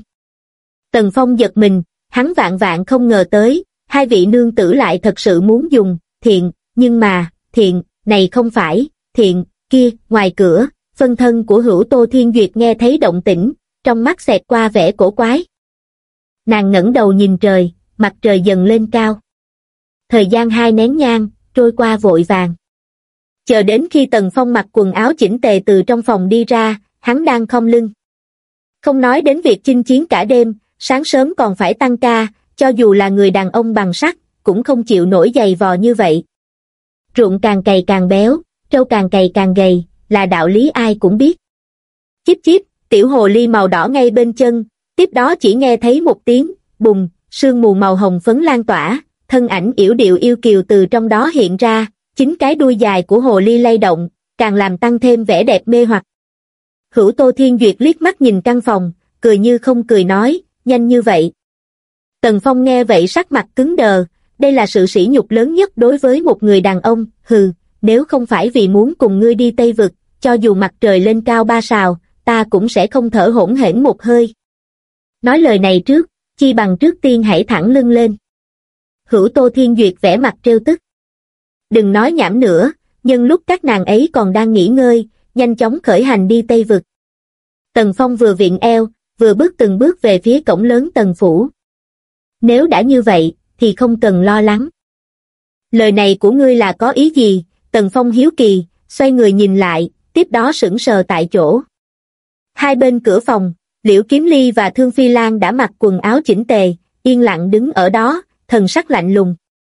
Tần Phong giật mình, hắn vạn vạn không ngờ tới, hai vị nương tử lại thật sự muốn dùng thiện, nhưng mà, thiện, này không phải, thiện, kia, ngoài cửa, phân thân của Hữu Tô Thiên Duyệt nghe thấy động tĩnh, trong mắt xẹt qua vẻ cổ quái. Nàng ngẩng đầu nhìn trời, mặt trời dần lên cao. Thời gian 2 nén nhang, trôi qua vội vàng. Chờ đến khi Tần Phong mặc quần áo chỉnh tề từ trong phòng đi ra, hắn đang khom lưng. Không nói đến việc chinh chiến cả đêm, sáng sớm còn phải tăng ca, cho dù là người đàn ông bằng sắt, cũng không chịu nổi giày vò như vậy. Ruộng càng cày càng béo, trâu càng cày càng gầy, là đạo lý ai cũng biết. Chíp chíp, tiểu hồ ly màu đỏ ngay bên chân, tiếp đó chỉ nghe thấy một tiếng, bùng, sương mù màu hồng phấn lan tỏa, thân ảnh yểu điệu yêu kiều từ trong đó hiện ra, chính cái đuôi dài của hồ ly lay động, càng làm tăng thêm vẻ đẹp mê hoặc. Hữu Tô Thiên Duyệt liếc mắt nhìn căn phòng, cười như không cười nói, nhanh như vậy. Tần Phong nghe vậy sắc mặt cứng đờ, đây là sự sỉ nhục lớn nhất đối với một người đàn ông, hừ, nếu không phải vì muốn cùng ngươi đi Tây Vực, cho dù mặt trời lên cao 3 sào, ta cũng sẽ không thở hổn hển một hơi. Nói lời này trước, chi bằng trước tiên hãy thẳng lưng lên. Hữu Tô Thiên Duyệt vẻ mặt trêu tức. Đừng nói nhảm nữa, nhân lúc các nàng ấy còn đang nghỉ ngơi, nhanh chóng khởi hành đi Tây Vực. Tần Phong vừa viện eo, vừa bước từng bước về phía cổng lớn Tần Phủ. Nếu đã như vậy, thì không cần lo lắng. Lời này của ngươi là có ý gì? Tần Phong hiếu kỳ, xoay người nhìn lại, tiếp đó sững sờ tại chỗ. Hai bên cửa phòng, Liễu Kiếm Ly và Thương Phi Lan đã mặc quần áo chỉnh tề, yên lặng đứng ở đó, thần sắc lạnh lùng.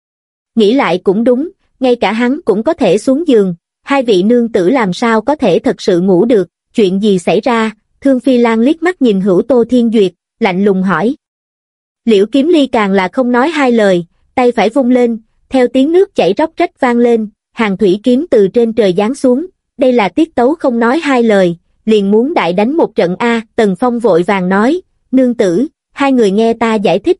Nghĩ lại cũng đúng, ngay cả hắn cũng có thể xuống giường, hai vị nương tử làm sao có thể thật sự ngủ được, chuyện gì xảy ra? Thương Phi Lan liếc mắt nhìn Hữu Tô Thiên Duyệt, lạnh lùng hỏi. Liễu Kiếm Ly càng là không nói hai lời, tay phải vung lên, theo tiếng nước chảy róc rách vang lên, hàng thủy kiếm từ trên trời giáng xuống, đây là tiết tấu không nói hai lời, liền muốn đại đánh một trận a. Tần Phong vội vàng nói, nương tử, hai người nghe ta giải thích.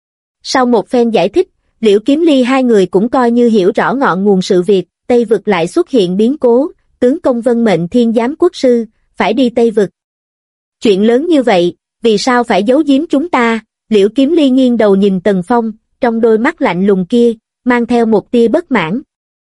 Sau một phen giải thích, Liễu Kiếm Ly hai người cũng coi như hiểu rõ ngọn nguồn sự việc, Tây Vực lại xuất hiện biến cố, tướng công vân mệnh thiên giám quốc sư, phải đi Tây Vực. Chuyện lớn như vậy, vì sao phải giấu giếm chúng ta? Liễu Kiếm Ly nghiêng đầu nhìn Tần Phong, trong đôi mắt lạnh lùng kia, mang theo một tia bất mãn.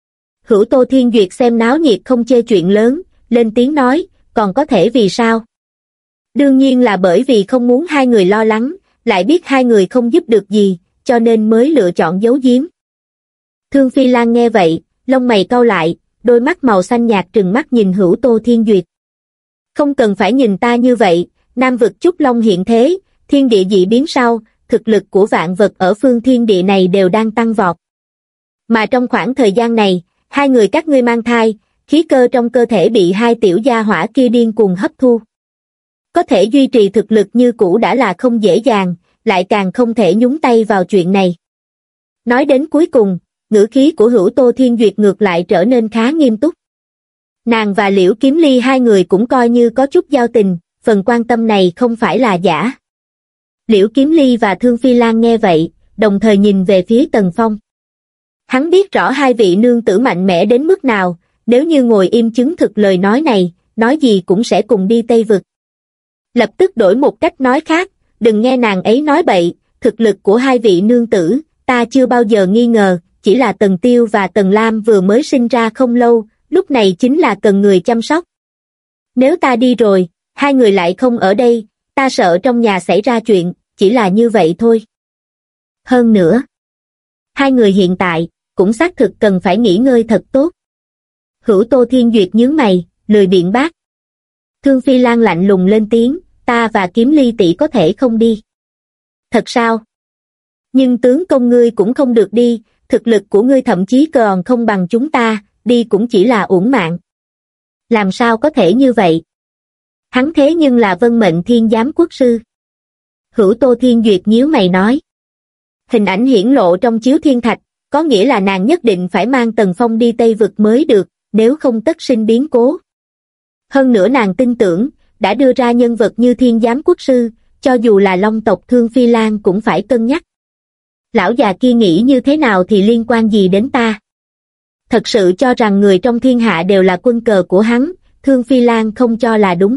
Hữu Tô Thiên Duyệt xem náo nhiệt không chê chuyện lớn, lên tiếng nói, còn có thể vì sao? Đương nhiên là bởi vì không muốn hai người lo lắng, lại biết hai người không giúp được gì, cho nên mới lựa chọn giấu giếm. Thương Phi Lan nghe vậy, lông mày cau lại, đôi mắt màu xanh nhạt trừng mắt nhìn Hữu Tô Thiên Duyệt. Không cần phải nhìn ta như vậy, Nam vực Trúc Long hiện thế, thiên địa dị biến sau, thực lực của vạn vật ở phương thiên địa này đều đang tăng vọt. Mà trong khoảng thời gian này, hai người các ngươi mang thai, khí cơ trong cơ thể bị hai tiểu gia hỏa kia điên cuồng hấp thu. Có thể duy trì thực lực như cũ đã là không dễ dàng, lại càng không thể nhúng tay vào chuyện này. Nói đến cuối cùng, ngữ khí của Hữu Tô Thiên Duyệt ngược lại trở nên khá nghiêm túc. Nàng và Liễu Kiếm Ly hai người cũng coi như có chút giao tình, phần quan tâm này không phải là giả. Liễu Kiếm Ly và Thương Phi Lan nghe vậy, đồng thời nhìn về phía Tần Phong. Hắn biết rõ hai vị nương tử mạnh mẽ đến mức nào, nếu như ngồi im chứng thực lời nói này, nói gì cũng sẽ cùng đi Tây Vực. Lập tức đổi một cách nói khác, đừng nghe nàng ấy nói bậy, thực lực của hai vị nương tử, ta chưa bao giờ nghi ngờ, chỉ là Tần Tiêu và Tần Lam vừa mới sinh ra không lâu, lúc này chính là cần người chăm sóc. Nếu ta đi rồi, hai người lại không ở đây, ta sợ trong nhà xảy ra chuyện, chỉ là như vậy thôi. Hơn nữa, hai người hiện tại, cũng xác thực cần phải nghỉ ngơi thật tốt. Hữu Tô Thiên Duyệt nhướng mày, lười biện bác. Thương Phi Lan lạnh lùng lên tiếng, ta và Kiếm Ly tỷ có thể không đi. Thật sao? Nhưng tướng công ngươi cũng không được đi, thực lực của ngươi thậm chí còn không bằng chúng ta, đi cũng chỉ là uổng mạng. Làm sao có thể như vậy? Hắn thế nhưng là vân mệnh thiên giám quốc sư. Hữu Tô Thiên Duyệt nhíu mày nói. Hình ảnh hiển lộ trong chiếu thiên thạch, có nghĩa là nàng nhất định phải mang Tần Phong đi Tây Vực mới được, nếu không tất sinh biến cố. Hơn nữa nàng tin tưởng, đã đưa ra nhân vật như thiên giám quốc sư, cho dù là Long tộc Thương Phi Lan cũng phải cân nhắc. Lão già kia nghĩ như thế nào thì liên quan gì đến ta? Thật sự cho rằng người trong thiên hạ đều là quân cờ của hắn, Thương Phi Lan không cho là đúng.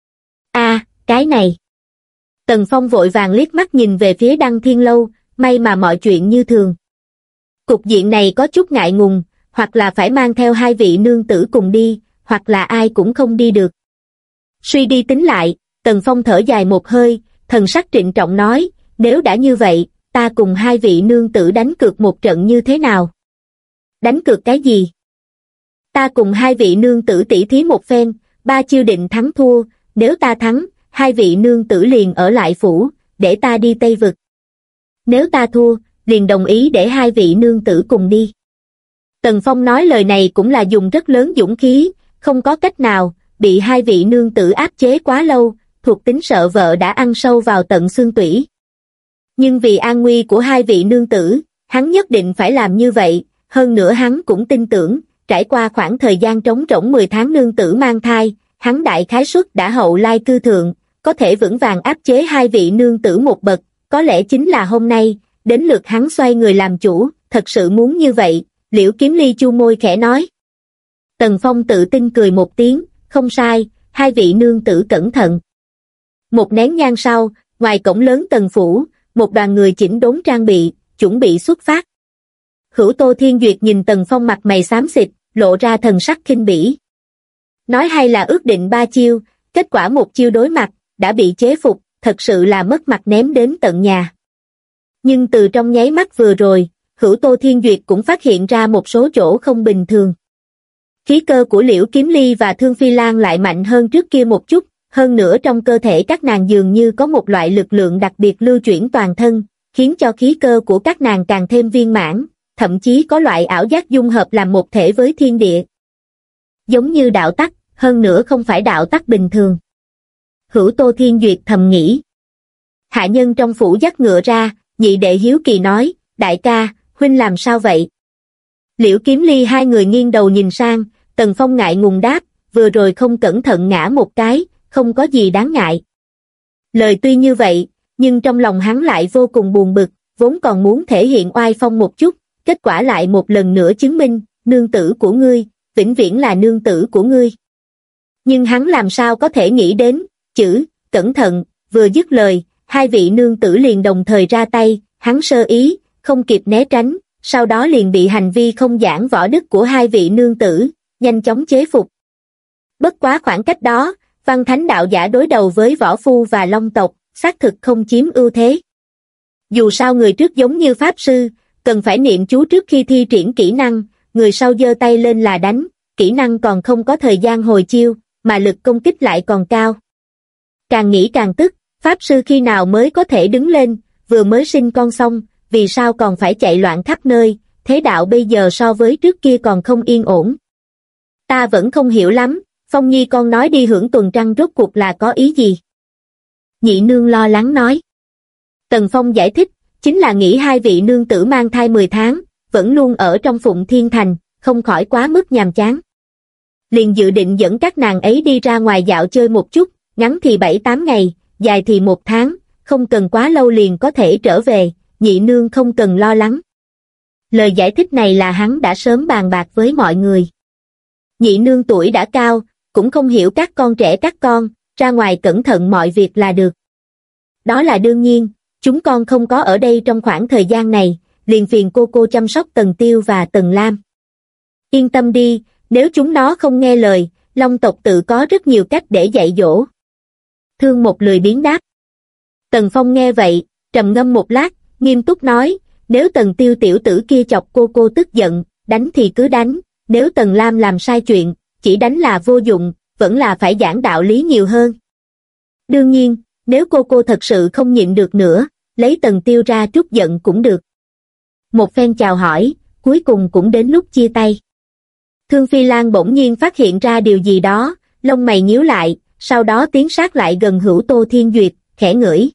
Cái này. Tần Phong vội vàng liếc mắt nhìn về phía Đăng Thiên Lâu, may mà mọi chuyện như thường. Cục diện này có chút ngại ngùng, hoặc là phải mang theo hai vị nương tử cùng đi, hoặc là ai cũng không đi được. Suy đi tính lại, Tần Phong thở dài một hơi, thần sắc trịnh trọng nói, nếu đã như vậy, ta cùng hai vị nương tử đánh cược một trận như thế nào? Đánh cược cái gì? Ta cùng hai vị nương tử tỉ thí một phen, 3 chiêu định thắng thua, nếu ta thắng, hai vị nương tử liền ở lại phủ, để ta đi Tây Vực. Nếu ta thua, liền đồng ý để hai vị nương tử cùng đi. Tần Phong nói lời này cũng là dùng rất lớn dũng khí, không có cách nào, bị hai vị nương tử áp chế quá lâu, thuộc tính sợ vợ đã ăn sâu vào tận xương tủy. Nhưng vì an nguy của hai vị nương tử, hắn nhất định phải làm như vậy, hơn nữa hắn cũng tin tưởng, trải qua khoảng thời gian trống rỗng 10 tháng nương tử mang thai, hắn đại khái suất đã hậu lai cư thượng, có thể vững vàng áp chế hai vị nương tử một bậc, có lẽ chính là hôm nay, đến lượt hắn xoay người làm chủ, thật sự muốn như vậy, Liễu Kiếm Ly chu môi khẽ nói. Tần Phong tự tin cười một tiếng, không sai, hai vị nương tử cẩn thận. Một nén nhang sau, ngoài cổng lớn Tần Phủ, một đoàn người chỉnh đốn trang bị, chuẩn bị xuất phát. Hữu Tô Thiên Duyệt nhìn Tần Phong mặt mày xám xịt, lộ ra thần sắc khinh bỉ. Nói hay là ước định 3 chiêu, kết quả một chiêu đối mặt, đã bị chế phục, thật sự là mất mặt ném đến tận nhà. Nhưng từ trong nháy mắt vừa rồi, Hữu Tô Thiên Duyệt cũng phát hiện ra một số chỗ không bình thường. Khí cơ của Liễu Kiếm Ly và Thương Phi Lan lại mạnh hơn trước kia một chút, hơn nữa trong cơ thể các nàng dường như có một loại lực lượng đặc biệt lưu chuyển toàn thân, khiến cho khí cơ của các nàng càng thêm viên mãn, thậm chí có loại ảo giác dung hợp làm một thể với thiên địa. Giống như đạo tắc, hơn nữa không phải đạo tắc bình thường. Hữu Tô Thiên Duyệt thầm nghĩ. Hạ nhân trong phủ dắt ngựa ra, nhị đệ hiếu kỳ nói, đại ca, huynh làm sao vậy? Liễu Kiếm Ly hai người nghiêng đầu nhìn sang, Tần Phong ngại ngùng đáp, vừa rồi không cẩn thận ngã một cái, không có gì đáng ngại. Lời tuy như vậy, nhưng trong lòng hắn lại vô cùng buồn bực, vốn còn muốn thể hiện oai phong một chút, kết quả lại một lần nữa chứng minh, nương tử của ngươi, vĩnh viễn là nương tử của ngươi. Nhưng hắn làm sao có thể nghĩ đến, chữ, cẩn thận, vừa dứt lời, hai vị nương tử liền đồng thời ra tay, hắn sơ ý, không kịp né tránh, sau đó liền bị hành vi không giảng võ đức của hai vị nương tử, nhanh chóng chế phục. Bất quá khoảng cách đó, văn thánh đạo giả đối đầu với võ phu và long tộc, xác thực không chiếm ưu thế. Dù sao người trước giống như pháp sư, cần phải niệm chú trước khi thi triển kỹ năng, người sau giơ tay lên là đánh, kỹ năng còn không có thời gian hồi chiêu, mà lực công kích lại còn cao. Càng nghĩ càng tức, pháp sư khi nào mới có thể đứng lên, vừa mới sinh con xong, vì sao còn phải chạy loạn khắp nơi, thế đạo bây giờ so với trước kia còn không yên ổn. Ta vẫn không hiểu lắm, Phong Nhi con nói đi hưởng tuần trăng rốt cuộc là có ý gì? Nhị nương lo lắng nói. Tần Phong giải thích, chính là nghĩ hai vị nương tử mang thai 10 tháng, vẫn luôn ở trong Phụng Thiên Thành, không khỏi quá mức nhàm chán. Liền dự định dẫn các nàng ấy đi ra ngoài dạo chơi một chút, ngắn thì 7-8 ngày, dài thì 1 tháng, không cần quá lâu liền có thể trở về, nhị nương không cần lo lắng. Lời giải thích này là hắn đã sớm bàn bạc với mọi người. Nhị nương tuổi đã cao, cũng không hiểu các con trẻ các con, ra ngoài cẩn thận mọi việc là được. Đó là đương nhiên, chúng con không có ở đây trong khoảng thời gian này, liền phiền cô chăm sóc Tần Tiêu và Tần Lam. Yên tâm đi, nếu chúng nó không nghe lời, Long tộc tự có rất nhiều cách để dạy dỗ. Thương một lười biếng đáp. Tần Phong nghe vậy, trầm ngâm một lát, nghiêm túc nói, nếu Tần Tiêu tiểu tử kia chọc cô tức giận, đánh thì cứ đánh, nếu Tần Lam làm sai chuyện, chỉ đánh là vô dụng, vẫn là phải giảng đạo lý nhiều hơn. Đương nhiên, nếu cô thật sự không nhịn được nữa, lấy Tần Tiêu ra trút giận cũng được. Một phen chào hỏi, cuối cùng cũng đến lúc chia tay. Thương Phi Lan bỗng nhiên phát hiện ra điều gì đó, lông mày nhíu lại, sau đó tiến sát lại gần Hữu Tô Thiên Duyệt, khẽ ngửi.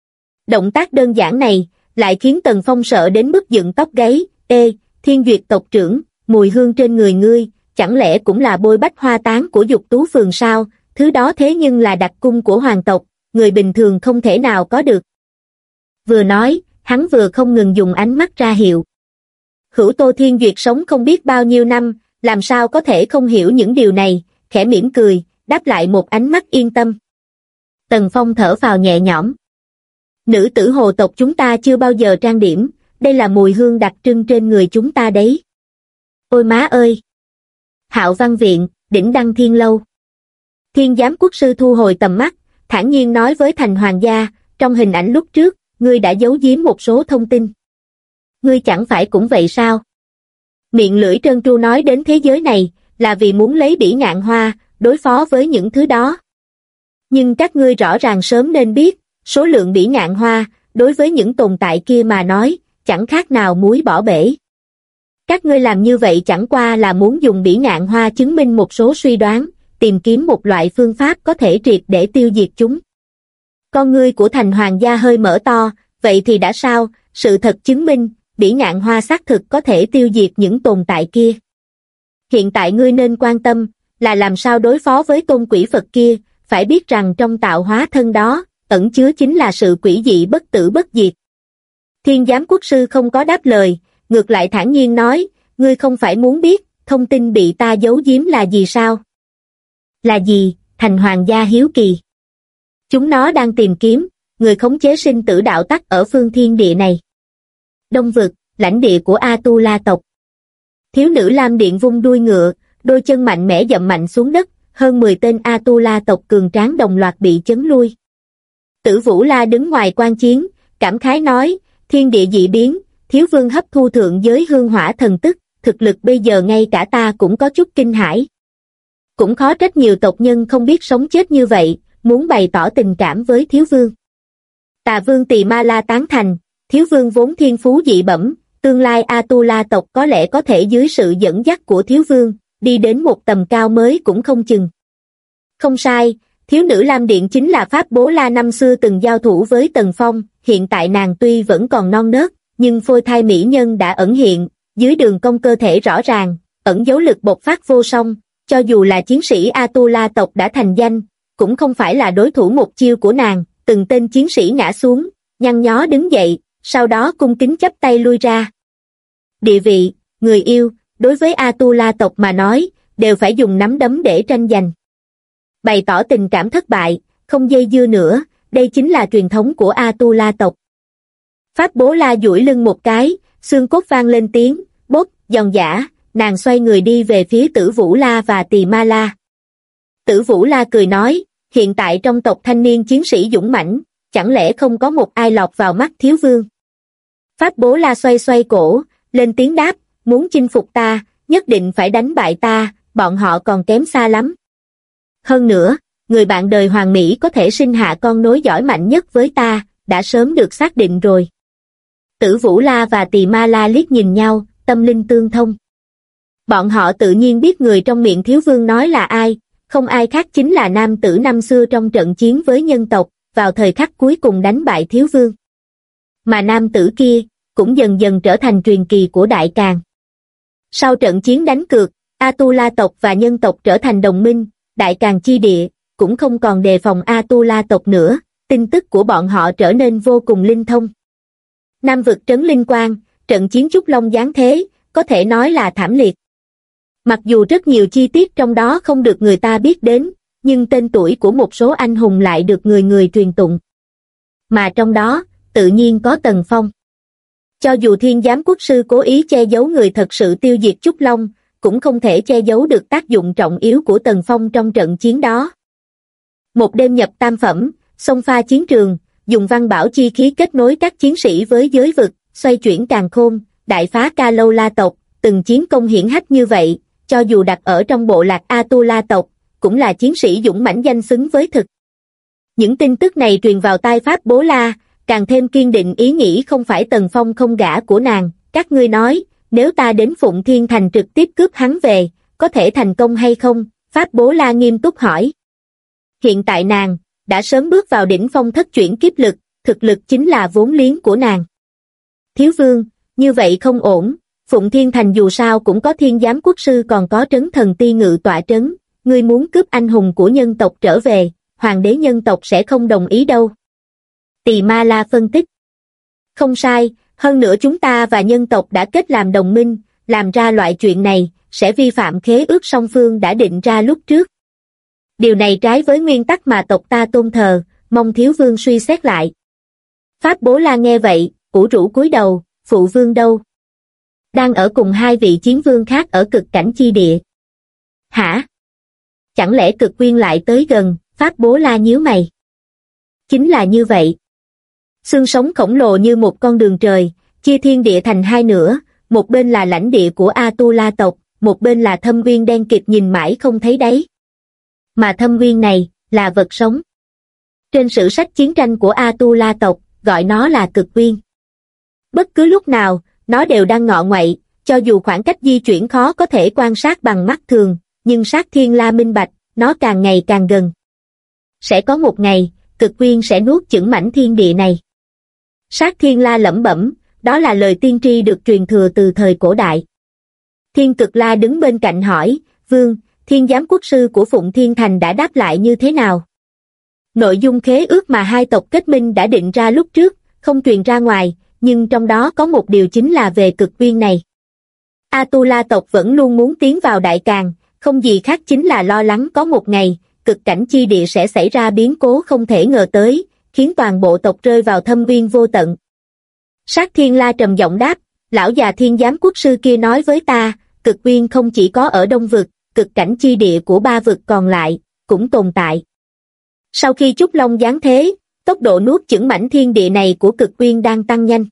Động tác đơn giản này, lại khiến Tần Phong sợ đến mức dựng tóc gáy, ê, Thiên Duyệt tộc trưởng, mùi hương trên người ngươi, chẳng lẽ cũng là bôi bách hoa tán của Dục Tú Phường sao, thứ đó thế nhưng là đặc cung của hoàng tộc, người bình thường không thể nào có được. Vừa nói, hắn vừa không ngừng dùng ánh mắt ra hiệu. Hữu Tô Thiên Duyệt sống không biết bao nhiêu năm, làm sao có thể không hiểu những điều này, khẽ mỉm cười, đáp lại một ánh mắt yên tâm. Tần Phong thở phào nhẹ nhõm. Nữ tử hồ tộc chúng ta chưa bao giờ trang điểm, đây là mùi hương đặc trưng trên người chúng ta đấy. Ôi má ơi! Hạo Văn Viện, Đỉnh Đăng Thiên Lâu. Thiên Giám Quốc sư thu hồi tầm mắt, thản nhiên nói với Thành Hoàng gia, trong hình ảnh lúc trước, ngươi đã giấu giếm một số thông tin. Ngươi chẳng phải cũng vậy sao? Miệng lưỡi trơn tru nói đến thế giới này, là vì muốn lấy bỉ ngạn hoa, đối phó với những thứ đó. Nhưng các ngươi rõ ràng sớm nên biết, số lượng bỉ ngạn hoa, đối với những tồn tại kia mà nói, chẳng khác nào muối bỏ bể. Các ngươi làm như vậy chẳng qua là muốn dùng bỉ ngạn hoa chứng minh một số suy đoán, tìm kiếm một loại phương pháp có thể triệt để tiêu diệt chúng. Con ngươi của Thành Hoàng gia hơi mở to, vậy thì đã sao, sự thật chứng minh, bỉ ngạn hoa xác thực có thể tiêu diệt những tồn tại kia. Hiện tại ngươi nên quan tâm, là làm sao đối phó với tôn quỷ Phật kia, phải biết rằng trong tạo hóa thân đó, ẩn chứa chính là sự quỷ dị bất tử bất diệt. Thiên Giám Quốc sư không có đáp lời, ngược lại thản nhiên nói, ngươi không phải muốn biết, thông tin bị ta giấu giếm là gì sao? Là gì? Thành Hoàng gia hiếu kỳ. Chúng nó đang tìm kiếm, người khống chế sinh tử đạo tắc ở phương thiên địa này. Đông vực, lãnh địa của A-tu-la tộc. Thiếu nữ Lam Điện vung đuôi ngựa, đôi chân mạnh mẽ dậm mạnh xuống đất, hơn 10 tên A-tu-la tộc cường tráng đồng loạt bị chấn lui. Tử Vũ La đứng ngoài quan chiến, cảm khái nói, thiên địa dị biến, thiếu vương hấp thu thượng giới hương hỏa thần tức, thực lực bây giờ ngay cả ta cũng có chút kinh hãi. Cũng khó trách nhiều tộc nhân không biết sống chết như vậy, muốn bày tỏ tình cảm với thiếu vương. Tà vương Tỳ Ma La tán thành, thiếu vương vốn thiên phú dị bẩm, tương lai Atula tộc có lẽ có thể dưới sự dẫn dắt của thiếu vương, đi đến một tầm cao mới cũng không chừng. Không sai, thiếu nữ Lam Điện chính là Pháp Bố La năm xưa từng giao thủ với Tần Phong, hiện tại nàng tuy vẫn còn non nớt, nhưng phôi thai mỹ nhân đã ẩn hiện, dưới đường cong cơ thể rõ ràng, ẩn dấu lực bộc phát vô song, cho dù là chiến sĩ Atula tộc đã thành danh, cũng không phải là đối thủ một chiêu của nàng, từng tên chiến sĩ ngã xuống, nhăn nhó đứng dậy, sau đó cung kính chắp tay lui ra. Địa vị, người yêu, đối với Atula tộc mà nói, đều phải dùng nắm đấm để tranh giành. Bày tỏ tình cảm thất bại, không dây dưa nữa, đây chính là truyền thống của Atula tộc. Pháp Bố La duỗi lưng một cái, xương cốt vang lên tiếng, bốp, giòn giã, nàng xoay người đi về phía Tử Vũ La và Tỳ Ma La. Tử Vũ La cười nói, hiện tại trong tộc thanh niên chiến sĩ dũng mãnh, chẳng lẽ không có một ai lọt vào mắt thiếu vương. Pháp Bố La xoay xoay cổ, lên tiếng đáp, muốn chinh phục ta, nhất định phải đánh bại ta, bọn họ còn kém xa lắm. Hơn nữa, người bạn đời Hoàng Mỹ có thể sinh hạ con nối dõi mạnh nhất với ta, đã sớm được xác định rồi. Tử Vũ La và Tỳ Ma La liếc nhìn nhau, tâm linh tương thông. Bọn họ tự nhiên biết người trong miệng thiếu vương nói là ai, không ai khác chính là nam tử năm xưa trong trận chiến với nhân tộc, vào thời khắc cuối cùng đánh bại thiếu vương. Mà nam tử kia, cũng dần dần trở thành truyền kỳ của Đại Càn. Sau trận chiến đánh cược, Atula tộc và nhân tộc trở thành đồng minh, Đại Càn chi địa, cũng không còn đề phòng Atula tộc nữa, tin tức của bọn họ trở nên vô cùng linh thông. Nam vực trấn Linh Quang, trận chiến Trúc Long giáng thế, có thể nói là thảm liệt. Mặc dù rất nhiều chi tiết trong đó không được người ta biết đến, nhưng tên tuổi của một số anh hùng lại được người người truyền tụng. Mà trong đó, tự nhiên có Tần Phong. Cho dù Thiên Giám Quốc Sư cố ý che giấu người thật sự tiêu diệt Trúc Long, cũng không thể che giấu được tác dụng trọng yếu của Tần Phong trong trận chiến đó. Một đêm nhập tam phẩm, xông pha chiến trường, dùng văn bảo chi khí kết nối các chiến sĩ với giới vực, xoay chuyển càn khôn, đại phá Ca Lâu La tộc, từng chiến công hiển hách như vậy, cho dù đặt ở trong bộ lạc Atula tộc, cũng là chiến sĩ dũng mãnh danh xứng với thực. Những tin tức này truyền vào tai Pháp Bố La, càng thêm kiên định ý nghĩ không phải Tần Phong không gả của nàng, các ngươi nói, nếu ta đến Phụng Thiên Thành trực tiếp cướp hắn về, có thể thành công hay không? Pháp Bố La nghiêm túc hỏi. Hiện tại nàng, đã sớm bước vào đỉnh phong thất chuyển kiếp lực, thực lực chính là vốn liếng của nàng. Thiếu vương, như vậy không ổn, Phụng Thiên Thành dù sao cũng có Thiên Giám Quốc Sư còn có Trấn Thần Ti Ngự tọa trấn, ngươi muốn cướp anh hùng của nhân tộc trở về, hoàng đế nhân tộc sẽ không đồng ý đâu. Tỳ Ma La phân tích. Không sai, hơn nữa chúng ta và nhân tộc đã kết làm đồng minh, làm ra loại chuyện này, sẽ vi phạm khế ước song phương đã định ra lúc trước. Điều này trái với nguyên tắc mà tộc ta tôn thờ, mong thiếu vương suy xét lại. Pháp Bố La nghe vậy, ủ rũ cúi đầu, phụ vương đâu? Đang ở cùng hai vị chiến vương khác ở cực cảnh chi địa. Hả? Chẳng lẽ cực quyên lại tới gần? Pháp Bố La nhíu mày. Chính là như vậy. Xương sống khổng lồ như một con đường trời, chia thiên địa thành hai nửa, một bên là lãnh địa của Atula tộc, một bên là thâm uyên đen kịt nhìn mãi không thấy đáy. Mà thâm uyên này, là vật sống. Trên sử sách chiến tranh của Atula tộc, gọi nó là cực uyên. Bất cứ lúc nào, nó đều đang ngọ nguậy, cho dù khoảng cách di chuyển khó có thể quan sát bằng mắt thường, nhưng Sát Thiên La minh bạch, nó càng ngày càng gần. Sẽ có một ngày, cực uyên sẽ nuốt chửng mảnh thiên địa này. Sát Thiên La lẩm bẩm, đó là lời tiên tri được truyền thừa từ thời cổ đại. Thiên Cực La đứng bên cạnh hỏi, vương, Thiên Giám Quốc Sư của Phụng Thiên Thành đã đáp lại như thế nào? Nội dung khế ước mà hai tộc kết minh đã định ra lúc trước, không truyền ra ngoài, nhưng trong đó có một điều chính là về cực uyên này. Atula tộc vẫn luôn muốn tiến vào Đại Càn, không gì khác chính là lo lắng có một ngày, cực cảnh chi địa sẽ xảy ra biến cố không thể ngờ tới, khiến toàn bộ tộc rơi vào thâm uyên vô tận. Sát Thiên La trầm giọng đáp, lão già Thiên Giám Quốc Sư kia nói với ta, cực uyên không chỉ có ở Đông Vực, cực cảnh chi địa của ba vực còn lại, cũng tồn tại. Sau khi Trúc Long giáng thế, tốc độ nuốt chửng mảnh thiên địa này của cực uyên đang tăng nhanh.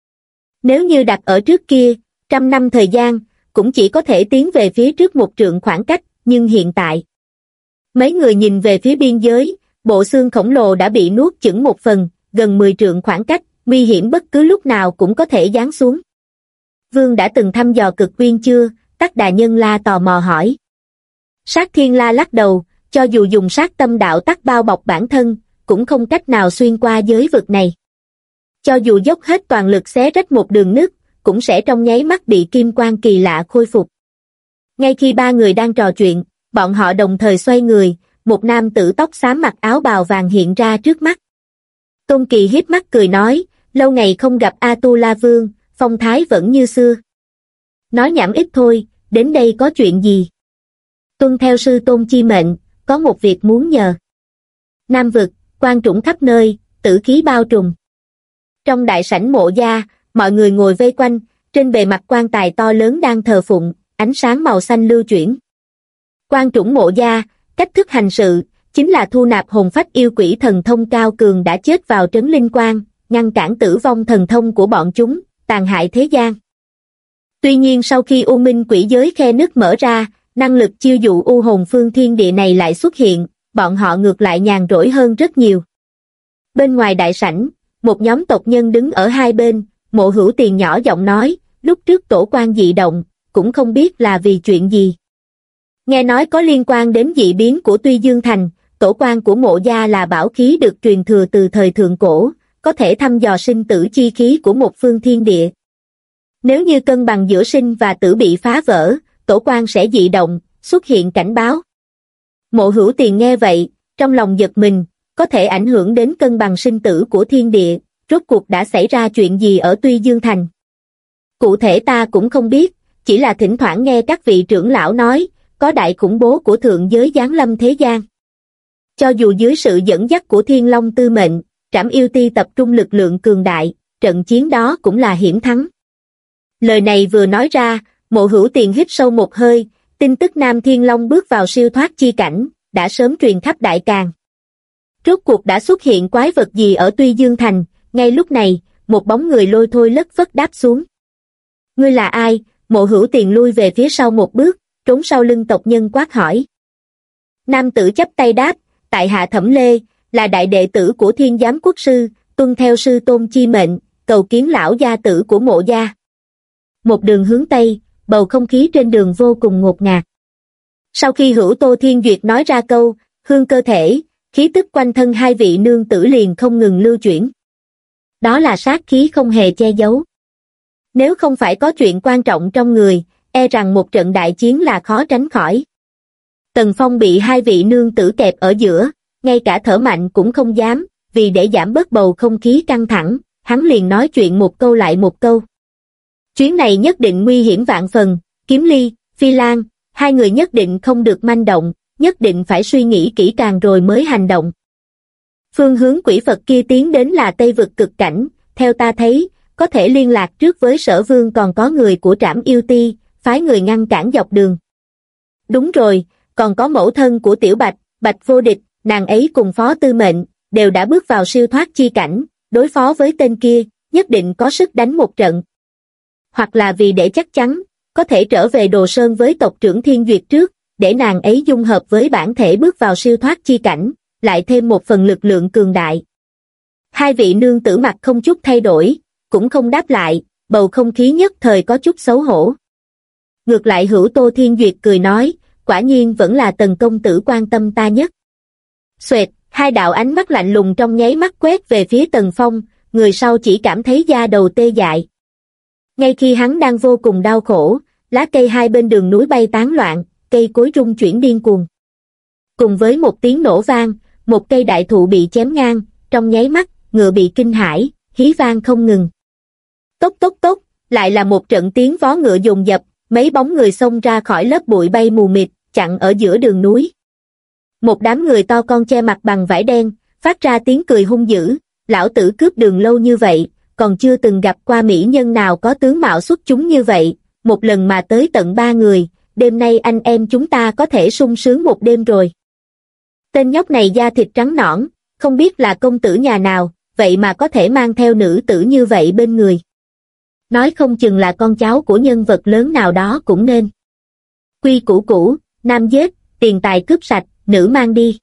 Nếu như đặt ở trước kia, 100 năm thời gian, cũng chỉ có thể tiến về phía trước một trượng khoảng cách, nhưng hiện tại. Mấy người nhìn về phía biên giới, bộ xương khổng lồ đã bị nuốt chửng một phần, gần 10 trượng khoảng cách, nguy hiểm bất cứ lúc nào cũng có thể giáng xuống. Vương đã từng thăm dò cực uyên chưa? Tắc Đà Nhân La tò mò hỏi. Sát Thiên La lắc đầu, cho dù dùng sát tâm đạo tắc bao bọc bản thân, cũng không cách nào xuyên qua giới vực này. Cho dù dốc hết toàn lực xé rách một đường nứt, cũng sẽ trong nháy mắt bị kim quang kỳ lạ khôi phục. Ngay khi ba người đang trò chuyện, bọn họ đồng thời xoay người, một nam tử tóc xám mặc áo bào vàng hiện ra trước mắt. Tôn Kỳ híp mắt cười nói, lâu ngày không gặp A-tu-la Vương, phong thái vẫn như xưa. Nói nhảm ít thôi, đến đây có chuyện gì? Tuân theo sư tôn chi mệnh, có một việc muốn nhờ. Nam vực, quan trũng khắp nơi, tử khí bao trùm. Trong đại sảnh Mộ gia, mọi người ngồi vây quanh, trên bề mặt quan tài to lớn đang thờ phụng, ánh sáng màu xanh lưu chuyển. Quan trũng Mộ gia, cách thức hành sự, chính là thu nạp hồn phách yêu quỷ thần thông cao cường đã chết vào trấn linh quang, ngăn cản tử vong thần thông của bọn chúng, tàn hại thế gian. Tuy nhiên sau khi U Minh quỷ giới khe nứt mở ra, năng lực chiêu dụ u hồn phương thiên địa này lại xuất hiện, bọn họ ngược lại nhàn rỗi hơn rất nhiều. Bên ngoài đại sảnh, một nhóm tộc nhân đứng ở hai bên, Mộ Hữu Tiền nhỏ giọng nói, lúc trước tổ quan dị động, cũng không biết là vì chuyện gì. Nghe nói có liên quan đến dị biến của Tuy Dương Thành, tổ quan của Mộ gia là bảo khí được truyền thừa từ thời thượng cổ, có thể thăm dò sinh tử chi khí của một phương thiên địa. Nếu như cân bằng giữa sinh và tử bị phá vỡ, tổ quan sẽ dị động, xuất hiện cảnh báo. Mộ Hữu Tiền nghe vậy, trong lòng giật mình, có thể ảnh hưởng đến cân bằng sinh tử của thiên địa, rốt cuộc đã xảy ra chuyện gì ở Tuy Dương Thành. Cụ thể ta cũng không biết, chỉ là thỉnh thoảng nghe các vị trưởng lão nói, có đại khủng bố của thượng giới giáng lâm thế gian. Cho dù dưới sự dẫn dắt của Thiên Long Tư Mệnh, Trảm Yêu Ti tập trung lực lượng cường đại, trận chiến đó cũng là hiển thắng. Lời này vừa nói ra, Mộ Hữu Tiền hít sâu một hơi, tin tức Nam Thiên Long bước vào siêu thoát chi cảnh, đã sớm truyền khắp Đại Càn. Rốt cuộc đã xuất hiện quái vật gì ở Tuy Dương Thành, ngay lúc này, một bóng người lôi thôi lất phất đáp xuống. Ngươi là ai? Mộ Hữu Tiền lui về phía sau một bước, trốn sau lưng tộc nhân quát hỏi. Nam tử chắp tay đáp, tại hạ Thẩm Lê, là đại đệ tử của Thiên Giám Quốc sư, tuân theo sư tôn chi mệnh, cầu kiến lão gia tử của Mộ gia. Một đường hướng Tây, bầu không khí trên đường vô cùng ngột ngạt. Sau khi Hữu Tô Thiên Duyệt nói ra câu, hương cơ thể, khí tức quanh thân hai vị nương tử liền không ngừng lưu chuyển. Đó là sát khí không hề che giấu. Nếu không phải có chuyện quan trọng trong người, e rằng một trận đại chiến là khó tránh khỏi. Tần Phong bị hai vị nương tử kẹp ở giữa, ngay cả thở mạnh cũng không dám, vì để giảm bớt bầu không khí căng thẳng, hắn liền nói chuyện một câu lại một câu. Chuyến này nhất định nguy hiểm vạn phần, Kiếm Ly, Phi Lan, hai người nhất định không được manh động, nhất định phải suy nghĩ kỹ càng rồi mới hành động. Phương hướng quỷ Phật kia tiến đến là Tây vực cực cảnh, theo ta thấy, có thể liên lạc trước với Sở Vương, còn có người của Trảm Yêu Ti, phái người ngăn cản dọc đường. Đúng rồi, còn có mẫu thân của Tiểu Bạch, Bạch Vô Địch, nàng ấy cùng Phó Tư Mệnh, đều đã bước vào siêu thoát chi cảnh, đối phó với tên kia, nhất định có sức đánh một trận. Hoặc là vì để chắc chắn, có thể trở về Đồ Sơn với tộc trưởng Thiên Duyệt trước, để nàng ấy dung hợp với bản thể bước vào siêu thoát chi cảnh, lại thêm một phần lực lượng cường đại. Hai vị nương tử mặt không chút thay đổi, cũng không đáp lại, bầu không khí nhất thời có chút xấu hổ. Ngược lại Hữu Tô Thiên Duyệt cười nói, quả nhiên vẫn là Tần công tử quan tâm ta nhất. Xoẹt, hai đạo ánh mắt lạnh lùng trong nháy mắt quét về phía Tần Phong, người sau chỉ cảm thấy da đầu tê dại. Ngay khi hắn đang vô cùng đau khổ, lá cây hai bên đường núi bay tán loạn, cây cối rung chuyển điên cuồng. Cùng với một tiếng nổ vang, một cây đại thụ bị chém ngang, trong nháy mắt, ngựa bị kinh hãi, hí vang không ngừng. Tốc tốc tốc, lại là một trận tiếng vó ngựa dồn dập, mấy bóng người xông ra khỏi lớp bụi bay mù mịt, chặn ở giữa đường núi. Một đám người to con che mặt bằng vải đen, phát ra tiếng cười hung dữ, lão tử cướp đường lâu như vậy, còn chưa từng gặp qua mỹ nhân nào có tướng mạo xuất chúng như vậy, một lần mà tới tận 3 người, đêm nay anh em chúng ta có thể sung sướng một đêm rồi. Tên nhóc này da thịt trắng nõn, không biết là công tử nhà nào, vậy mà có thể mang theo nữ tử như vậy bên người. Nói không chừng là con cháu của nhân vật lớn nào đó cũng nên. Quy củ cũ, nam giết, tiền tài cướp sạch, nữ mang đi.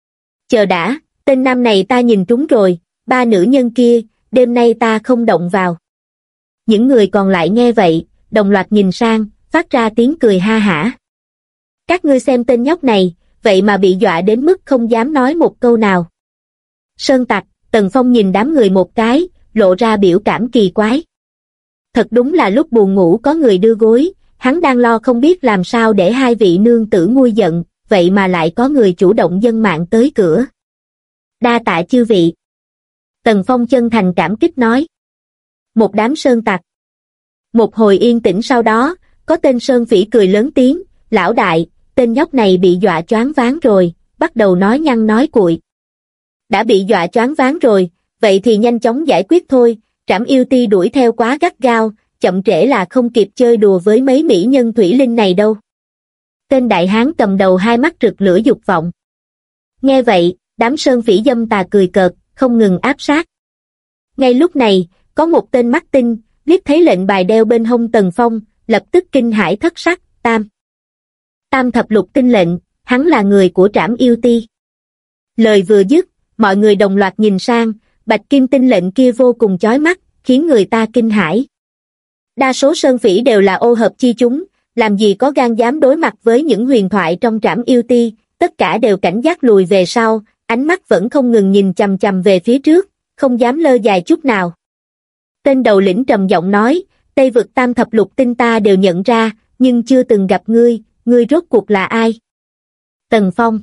Chờ đã, tên nam này ta nhìn trúng rồi, 3 nữ nhân kia, đêm nay ta không động vào. Những người còn lại nghe vậy, đồng loạt nhìn sang, phát ra tiếng cười ha hả. Các ngươi xem tên nhóc này, vậy mà bị dọa đến mức không dám nói một câu nào. Sơn Tặc, Tần Phong nhìn đám người một cái, lộ ra biểu cảm kỳ quái. Thật đúng là lúc buồn ngủ có người đưa gối, hắn đang lo không biết làm sao để hai vị nương tử nguôi giận, vậy mà lại có người chủ động dâng mạng tới cửa. Đa tạ chư vị. Tần Phong chân thành cảm kích nói. Một đám sơn tặc. Một hồi yên tĩnh sau đó, có tên Sơn Phỉ cười lớn tiếng, lão đại, tên nhóc này bị dọa choáng váng rồi, bắt đầu nói nhăng nói cuội. Đã bị dọa choáng váng rồi, vậy thì nhanh chóng giải quyết thôi, Trảm Yêu Ti đuổi theo quá gắt gao, chậm trễ là không kịp chơi đùa với mấy mỹ nhân thủy linh này đâu. Tên đại hán cầm đầu hai mắt rực lửa dục vọng. Nghe vậy, đám Sơn Phỉ dâm tà cười cợt, không ngừng áp sát. Ngay lúc này, có một tên mắt tinh, liếc thấy lệnh bài đeo bên hông Tần Phong, lập tức kinh hãi thất sắc, Tam thập lục tinh lệnh, hắn là người của Trảm Yêu Ti. Lời vừa dứt, mọi người đồng loạt nhìn sang, bạch kim tinh lệnh kia vô cùng chói mắt, khiến người ta kinh hãi. Đa số Sơn Phỉ đều là ô hợp chi chúng, làm gì có gan dám đối mặt với những huyền thoại trong Trảm Yêu Ti, tất cả đều cảnh giác lùi về sau, ánh mắt vẫn không ngừng nhìn chằm chằm về phía trước, không dám lơ dài chút nào. Tên đầu lĩnh trầm giọng nói, Tây vực tam thập lục tinh ta đều nhận ra, nhưng chưa từng gặp ngươi, ngươi rốt cuộc là ai? Tần Phong.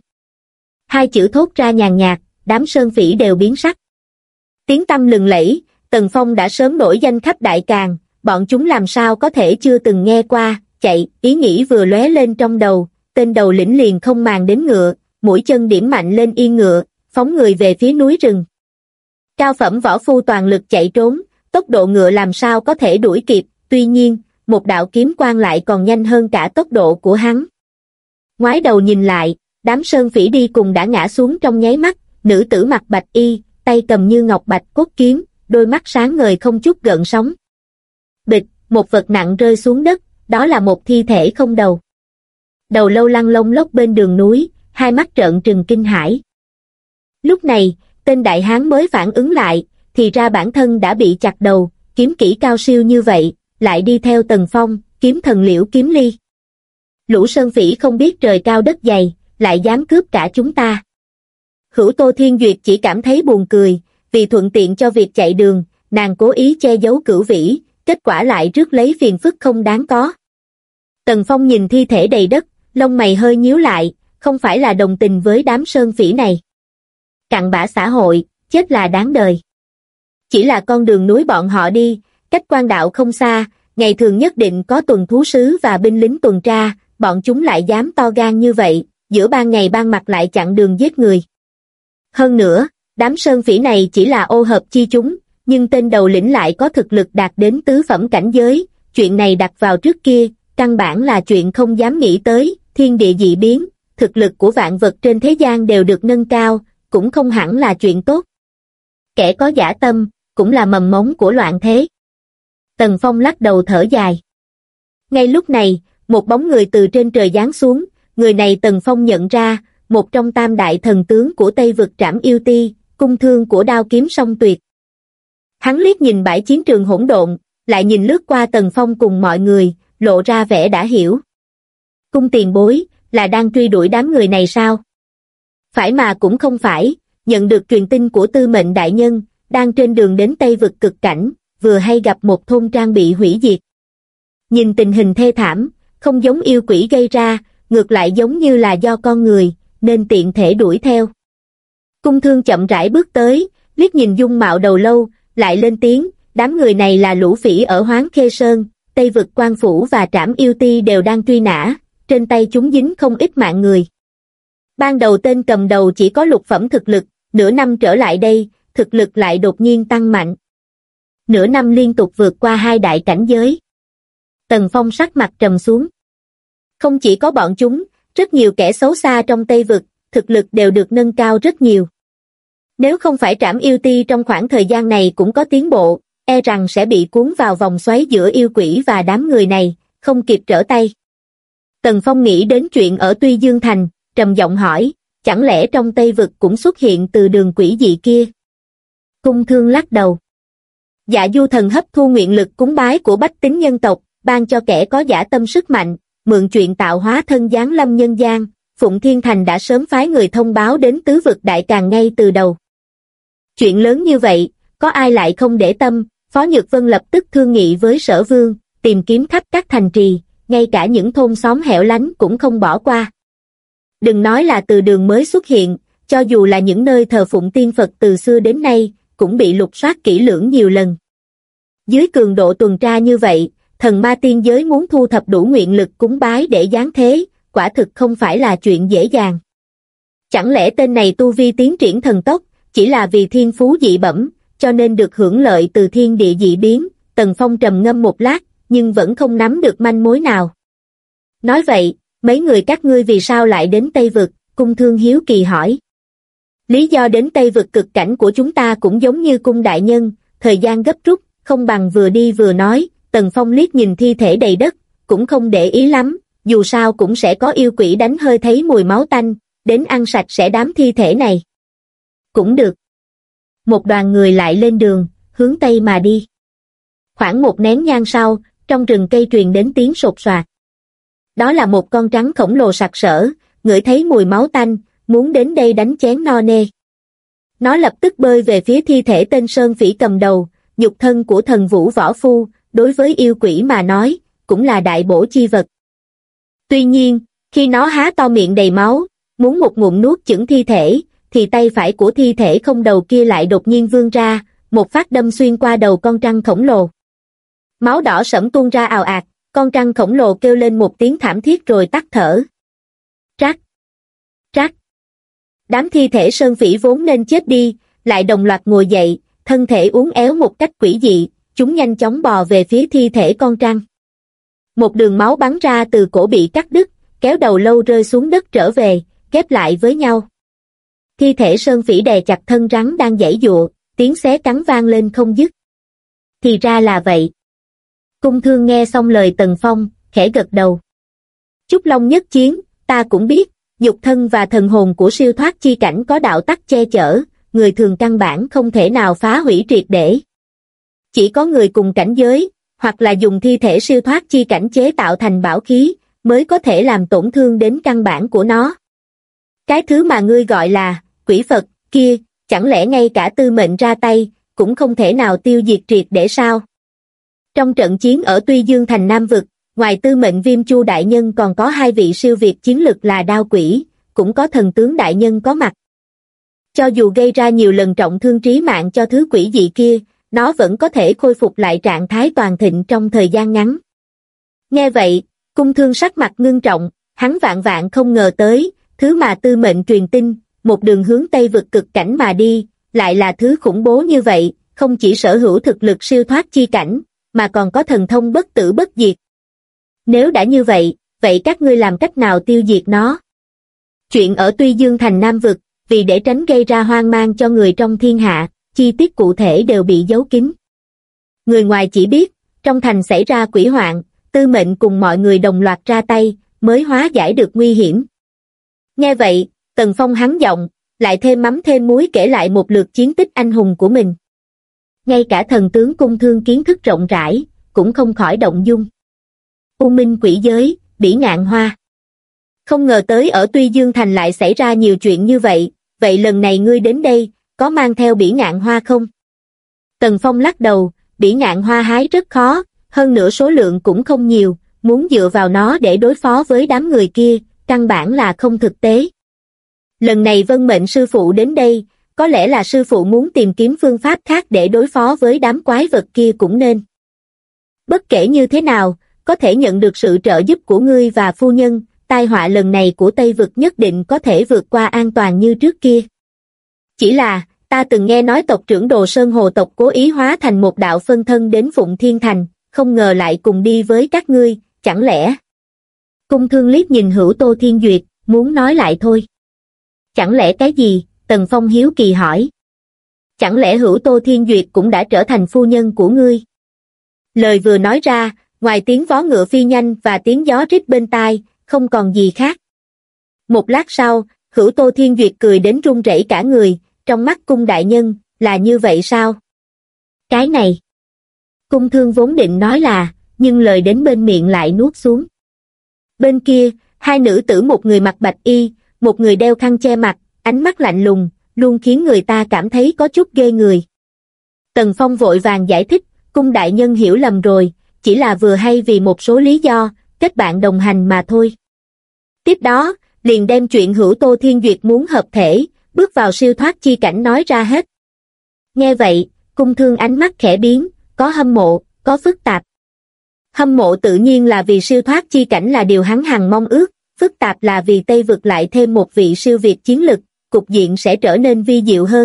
Hai chữ thốt ra nhàn nhạt, đám Sơn Phỉ đều biến sắc. Tiếng tăm lừng lẫy, Tần Phong đã sớm nổi danh khắp Đại Càn, bọn chúng làm sao có thể chưa từng nghe qua, chạy, ý nghĩ vừa lóe lên trong đầu, tên đầu lĩnh liền không màng đến ngựa, mũi chân điểm mạnh lên yên ngựa, phóng người về phía núi rừng. Cao phẩm võ phu toàn lực chạy trốn, tốc độ ngựa làm sao có thể đuổi kịp, tuy nhiên, một đạo kiếm quang lại còn nhanh hơn cả tốc độ của hắn. Ngoái đầu nhìn lại, đám Sơn Phỉ đi cùng đã ngã xuống trong nháy mắt, nữ tử mặc bạch y, tay cầm như ngọc bạch cốt kiếm, đôi mắt sáng ngời không chút gợn sóng. Bịch, một vật nặng rơi xuống đất, đó là một thi thể không đầu. Đầu lâu lăn lông lốc bên đường núi, hai mắt trợn trừng kinh hãi. Lúc này, tên đại hán mới phản ứng lại, thì ra bản thân đã bị chặt đầu, kiếm kỹ cao siêu như vậy, lại đi theo Tần Phong, kiếm thần Liễu Kiếm Ly. Lũ Sơn Phỉ không biết trời cao đất dày, lại dám cướp cả chúng ta. Hữu Tô Thiên Duyệt chỉ cảm thấy buồn cười, vì thuận tiện cho việc chạy đường, nàng cố ý che giấu Cửu Vĩ, kết quả lại rước lấy phiền phức không đáng có. Tần Phong nhìn thi thể đầy đất, lông mày hơi nhíu lại, không phải là đồng tình với đám Sơn Phỉ này. Cặn bã xã hội, chết là đáng đời. Chỉ là con đường núi bọn họ đi, cách quan đạo không xa, ngày thường nhất định có tuần thú sứ và binh lính tuần tra, bọn chúng lại dám to gan như vậy, giữa ban ngày ban mặt lại chặn đường giết người. Hơn nữa, đám Sơn Phỉ này chỉ là ô hợp chi chúng, nhưng tên đầu lĩnh lại có thực lực đạt đến tứ phẩm cảnh giới, chuyện này đặt vào trước kia, căn bản là chuyện không dám nghĩ tới, thiên địa dị biến, thực lực của vạn vật trên thế gian đều được nâng cao, cũng không hẳn là chuyện tốt. Kẻ có dã tâm, cũng là mầm mống của loạn thế. Tần Phong lắc đầu thở dài. Ngay lúc này, một bóng người từ trên trời giáng xuống, người này Tần Phong nhận ra, một trong tam đại thần tướng của Tây vực Trảm Yêu Ti, cung thương của đao kiếm song tuyệt. Hắn liếc nhìn bãi chiến trường hỗn độn, lại nhìn lướt qua Tần Phong cùng mọi người, lộ ra vẻ đã hiểu. Cung tiền bối, là đang truy đuổi đám người này sao? Phải mà cũng không phải, nhận được truyền tin của Tư Mệnh đại nhân, đang trên đường đến Tây vực cực cảnh, vừa hay gặp một thôn trang bị hủy diệt. Nhìn tình hình thê thảm, không giống yêu quỷ gây ra, ngược lại giống như là do con người, nên tiện thể đuổi theo. Cung thương chậm rãi bước tới, liếc nhìn dung mạo đầu lâu, lại lên tiếng, đám người này là lũ phỉ ở Hoáng Khê Sơn, Tây vực Quan Phủ và Trảm Yêu Ti đều đang truy nã, trên tay chúng dính không ít mạng người. Ban đầu tên cầm đầu chỉ có lục phẩm thực lực, nửa năm trở lại đây, thực lực lại đột nhiên tăng mạnh. Nửa năm liên tục vượt qua hai đại cảnh giới. Tần Phong sắc mặt trầm xuống. Không chỉ có bọn chúng, rất nhiều kẻ xấu xa trong Tây vực, thực lực đều được nâng cao rất nhiều. Nếu không phải Trảm Yêu Ti trong khoảng thời gian này cũng có tiến bộ, e rằng sẽ bị cuốn vào vòng xoáy giữa yêu quỷ và đám người này, không kịp trở tay. Tần Phong nghĩ đến chuyện ở Tuy Dương Thành, trầm giọng hỏi, chẳng lẽ trong Tây vực cũng xuất hiện từ đường quỷ dị kia? Cung thương lắc đầu. Dạ Du thần hấp thu nguyện lực cúng bái của bách tính nhân tộc, ban cho kẻ có dã tâm sức mạnh, mượn chuyện tạo hóa thân giáng lâm nhân gian, Phụng Thiên Thành đã sớm phái người thông báo đến tứ vực đại càng ngay từ đầu. Chuyện lớn như vậy, có ai lại không để tâm, Phó Nhược Vân lập tức thương nghị với Sở Vương, tìm kiếm khắp các thành trì, ngay cả những thôn xóm hẻo lánh cũng không bỏ qua. Đừng nói là từ đường mới xuất hiện, cho dù là những nơi thờ phụng tiên Phật từ xưa đến nay, cũng bị lục soát kỹ lưỡng nhiều lần. Dưới cường độ tuần tra như vậy, thần ma tiên giới muốn thu thập đủ nguyện lực cúng bái để giáng thế, quả thực không phải là chuyện dễ dàng. Chẳng lẽ tên này tu vi tiến triển thần tốc, chỉ là vì thiên phú dị bẩm, cho nên được hưởng lợi từ thiên địa dị biến? Tần Phong trầm ngâm một lát, nhưng vẫn không nắm được manh mối nào. Nói vậy, mấy người các ngươi vì sao lại đến Tây Vực? Cung Thương hiếu kỳ hỏi. Lý do đến Tây Vực cực cảnh của chúng ta cũng giống như cung đại nhân, thời gian gấp rút, không bằng vừa đi vừa nói. Tần Phong liếc nhìn thi thể đầy đất, cũng không để ý lắm, dù sao cũng sẽ có yêu quỷ đánh hơi thấy mùi máu tanh, đến ăn sạch sẽ đám thi thể này. Cũng được. Một đoàn người lại lên đường, hướng Tây mà đi. Khoảng một nén nhang sau, trong rừng cây truyền đến tiếng sột soạt. Đó là một con trắng khổng lồ sặc sỡ, ngửi thấy mùi máu tanh, muốn đến đây đánh chén no nê. Nó lập tức bơi về phía thi thể tên Sơn Phỉ cầm đầu, nhục thân của thần vũ võ phu, đối với yêu quỷ mà nói, cũng là đại bổ chi vật. Tuy nhiên, khi nó há to miệng đầy máu, muốn một ngụm nuốt chửng thi thể, thì tay phải của thi thể không đầu kia lại đột nhiên vươn ra, một phát đâm xuyên qua đầu con trăng khổng lồ. Máu đỏ sẫm tuôn ra ào ạt, con trăng khổng lồ kêu lên một tiếng thảm thiết rồi tắt thở. Trác! Trác! Đám thi thể Sơn Phỉ vốn nên chết đi, lại đồng loạt ngồi dậy, thân thể uốn éo một cách quỷ dị, chúng nhanh chóng bò về phía thi thể con trăng. Một đường máu bắn ra từ cổ bị cắt đứt, kéo đầu lâu rơi xuống đất trở về, ghép lại với nhau. Thi thể Sơn Phỉ đè chặt thân rắn đang giãy giụa, tiếng xé cắn vang lên không dứt. Thì ra là vậy. Cung Thương nghe xong lời Tần Phong, khẽ gật đầu. Chúc Long nhất chiến, ta cũng biết, nhục thân và thần hồn của siêu thoát chi cảnh có đạo tắc che chở, người thường căn bản không thể nào phá hủy triệt để. Chỉ có người cùng cảnh giới, hoặc là dùng thi thể siêu thoát chi cảnh chế tạo thành bảo khí, mới có thể làm tổn thương đến căn bản của nó. Cái thứ mà ngươi gọi là quỷ Phật kia, chẳng lẽ ngay cả Tư Mệnh ra tay, cũng không thể nào tiêu diệt triệt để sao? Trong trận chiến ở Tuy Dương thành Nam Vực, ngoài Tư Mệnh Viêm Chu đại nhân còn có hai vị siêu việt chiến lực là Đao Quỷ, cũng có thần tướng đại nhân có mặt. Cho dù gây ra nhiều lần trọng thương trí mạng cho thứ quỷ dị kia, nó vẫn có thể khôi phục lại trạng thái toàn thịnh trong thời gian ngắn. Nghe vậy, Cung Thương sắc mặt ngưng trọng, hắn vạn vạn không ngờ tới, thứ mà Tư Mệnh truyền tin, một đường hướng Tây Vực cực cảnh mà đi, lại là thứ khủng bố như vậy, không chỉ sở hữu thực lực siêu thoát chi cảnh, mà còn có thần thông bất tử bất diệt. Nếu đã như vậy, vậy các ngươi làm cách nào tiêu diệt nó? Chuyện ở Tuy Dương thành Nam Vực, vì để tránh gây ra hoang mang cho người trong thiên hạ, chi tiết cụ thể đều bị giấu kín. Người ngoài chỉ biết, trong thành xảy ra quỷ hoạn, Tư Mệnh cùng mọi người đồng loạt ra tay, mới hóa giải được nguy hiểm. Nghe vậy, Tần Phong hắn giọng, lại thêm mắm thêm muối kể lại một lượt chiến tích anh hùng của mình. Ngay cả thần tướng Cung Thương kiến thức rộng rãi, cũng không khỏi động dung. U Minh quỷ giới, Bỉ Ngạn Hoa. Không ngờ tới ở Tuy Dương thành lại xảy ra nhiều chuyện như vậy, vậy lần này ngươi đến đây, có mang theo Bỉ Ngạn Hoa không? Tần Phong lắc đầu, Bỉ Ngạn Hoa hái rất khó, hơn nữa số lượng cũng không nhiều, muốn dựa vào nó để đối phó với đám người kia, căn bản là không thực tế. Lần này Vân Mệnh sư phụ đến đây, có lẽ là sư phụ muốn tìm kiếm phương pháp khác để đối phó với đám quái vật kia cũng nên. Bất kể như thế nào, có thể nhận được sự trợ giúp của ngươi và phu nhân, tai họa lần này của Tây Vực nhất định có thể vượt qua an toàn như trước kia. Chỉ là, ta từng nghe nói tộc trưởng Đồ Sơn Hồ tộc cố ý hóa thành một đạo phân thân đến Phụng Thiên Thành, không ngờ lại cùng đi với các ngươi, chẳng lẽ? Cung Thương liếc nhìn Hữu Tô Thiên Duyệt, muốn nói lại thôi. Chẳng lẽ cái gì? Tần Phong hiếu kỳ hỏi. Chẳng lẽ Hữu Tô Thiên Duyệt cũng đã trở thành phu nhân của ngươi? Lời vừa nói ra, ngoài tiếng vó ngựa phi nhanh và tiếng gió rít bên tai, không còn gì khác. Một lát sau, Hữu Tô Thiên Duyệt cười đến run rẩy cả người, trong mắt cung đại nhân, là như vậy sao? Cái này. Cung Thương vốn định nói là, nhưng lời đến bên miệng lại nuốt xuống. Bên kia, hai nữ tử, một người mặc bạch y, một người đeo khăn che mặt, ánh mắt lạnh lùng, luôn khiến người ta cảm thấy có chút ghê người. Tần Phong vội vàng giải thích, cung đại nhân hiểu lầm rồi, chỉ là vừa hay vì một số lý do, kết bạn đồng hành mà thôi. Tiếp đó, liền đem chuyện Hữu Tô Thiên Duyệt muốn hợp thể, bước vào siêu thoát chi cảnh nói ra hết. Nghe vậy, Cung Thương ánh mắt khẽ biến, có hâm mộ, có phức tạp. Hâm mộ tự nhiên là vì siêu thoát chi cảnh là điều hắn hằng mong ước, phức tạp là vì Tây Vực lại thêm một vị siêu việt chiến lực, cục diện sẽ trở nên vi diệu hơn.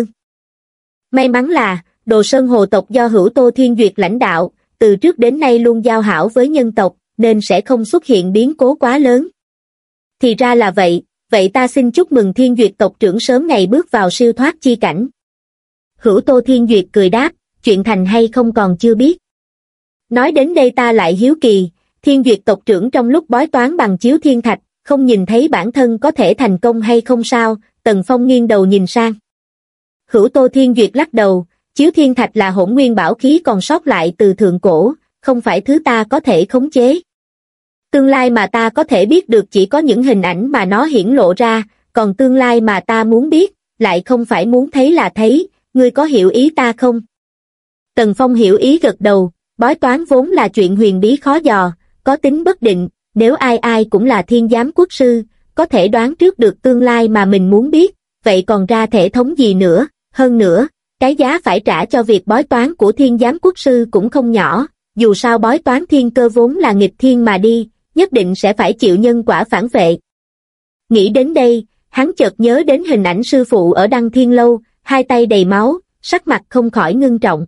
May mắn là, Đồ Sơn hồ tộc do Hữu Tô Thiên Duyệt lãnh đạo, từ trước đến nay luôn giao hảo với nhân tộc, nên sẽ không xuất hiện biến cố quá lớn. Thì ra là vậy, vậy ta xin chúc mừng Thiên Duyệt tộc trưởng sớm ngày bước vào siêu thoát chi cảnh. Hữu Tô Thiên Duyệt cười đáp, chuyện thành hay không còn chưa biết. Nói đến đây ta lại hiếu kỳ, Thiên Duyệt tộc trưởng trong lúc bói toán bằng chiếu thiên thạch, không nhìn thấy bản thân có thể thành công hay không sao? Tần Phong nghiêng đầu nhìn sang. Hữu Tô Thiên Duyệt lắc đầu, chiếu thiên thạch là hỗn nguyên bảo khí còn sót lại từ thượng cổ, không phải thứ ta có thể khống chế. Tương lai mà ta có thể biết được chỉ có những hình ảnh mà nó hiển lộ ra, còn tương lai mà ta muốn biết, lại không phải muốn thấy là thấy, ngươi có hiểu ý ta không? Tần Phong hiểu ý gật đầu, bói toán vốn là chuyện huyền bí khó dò, có tính bất định, nếu ai ai cũng là thiên giám quốc sư, có thể đoán trước được tương lai mà mình muốn biết, vậy còn ra thể thống gì nữa, hơn nữa, cái giá phải trả cho việc bói toán của thiên giám quốc sư cũng không nhỏ, dù sao bói toán thiên cơ vốn là nghịch thiên mà đi, nhất định sẽ phải chịu nhân quả phản vệ. Nghĩ đến đây, hắn chợt nhớ đến hình ảnh sư phụ ở Đăng Thiên Lâu, hai tay đầy máu, sắc mặt không khỏi ngưng trọng.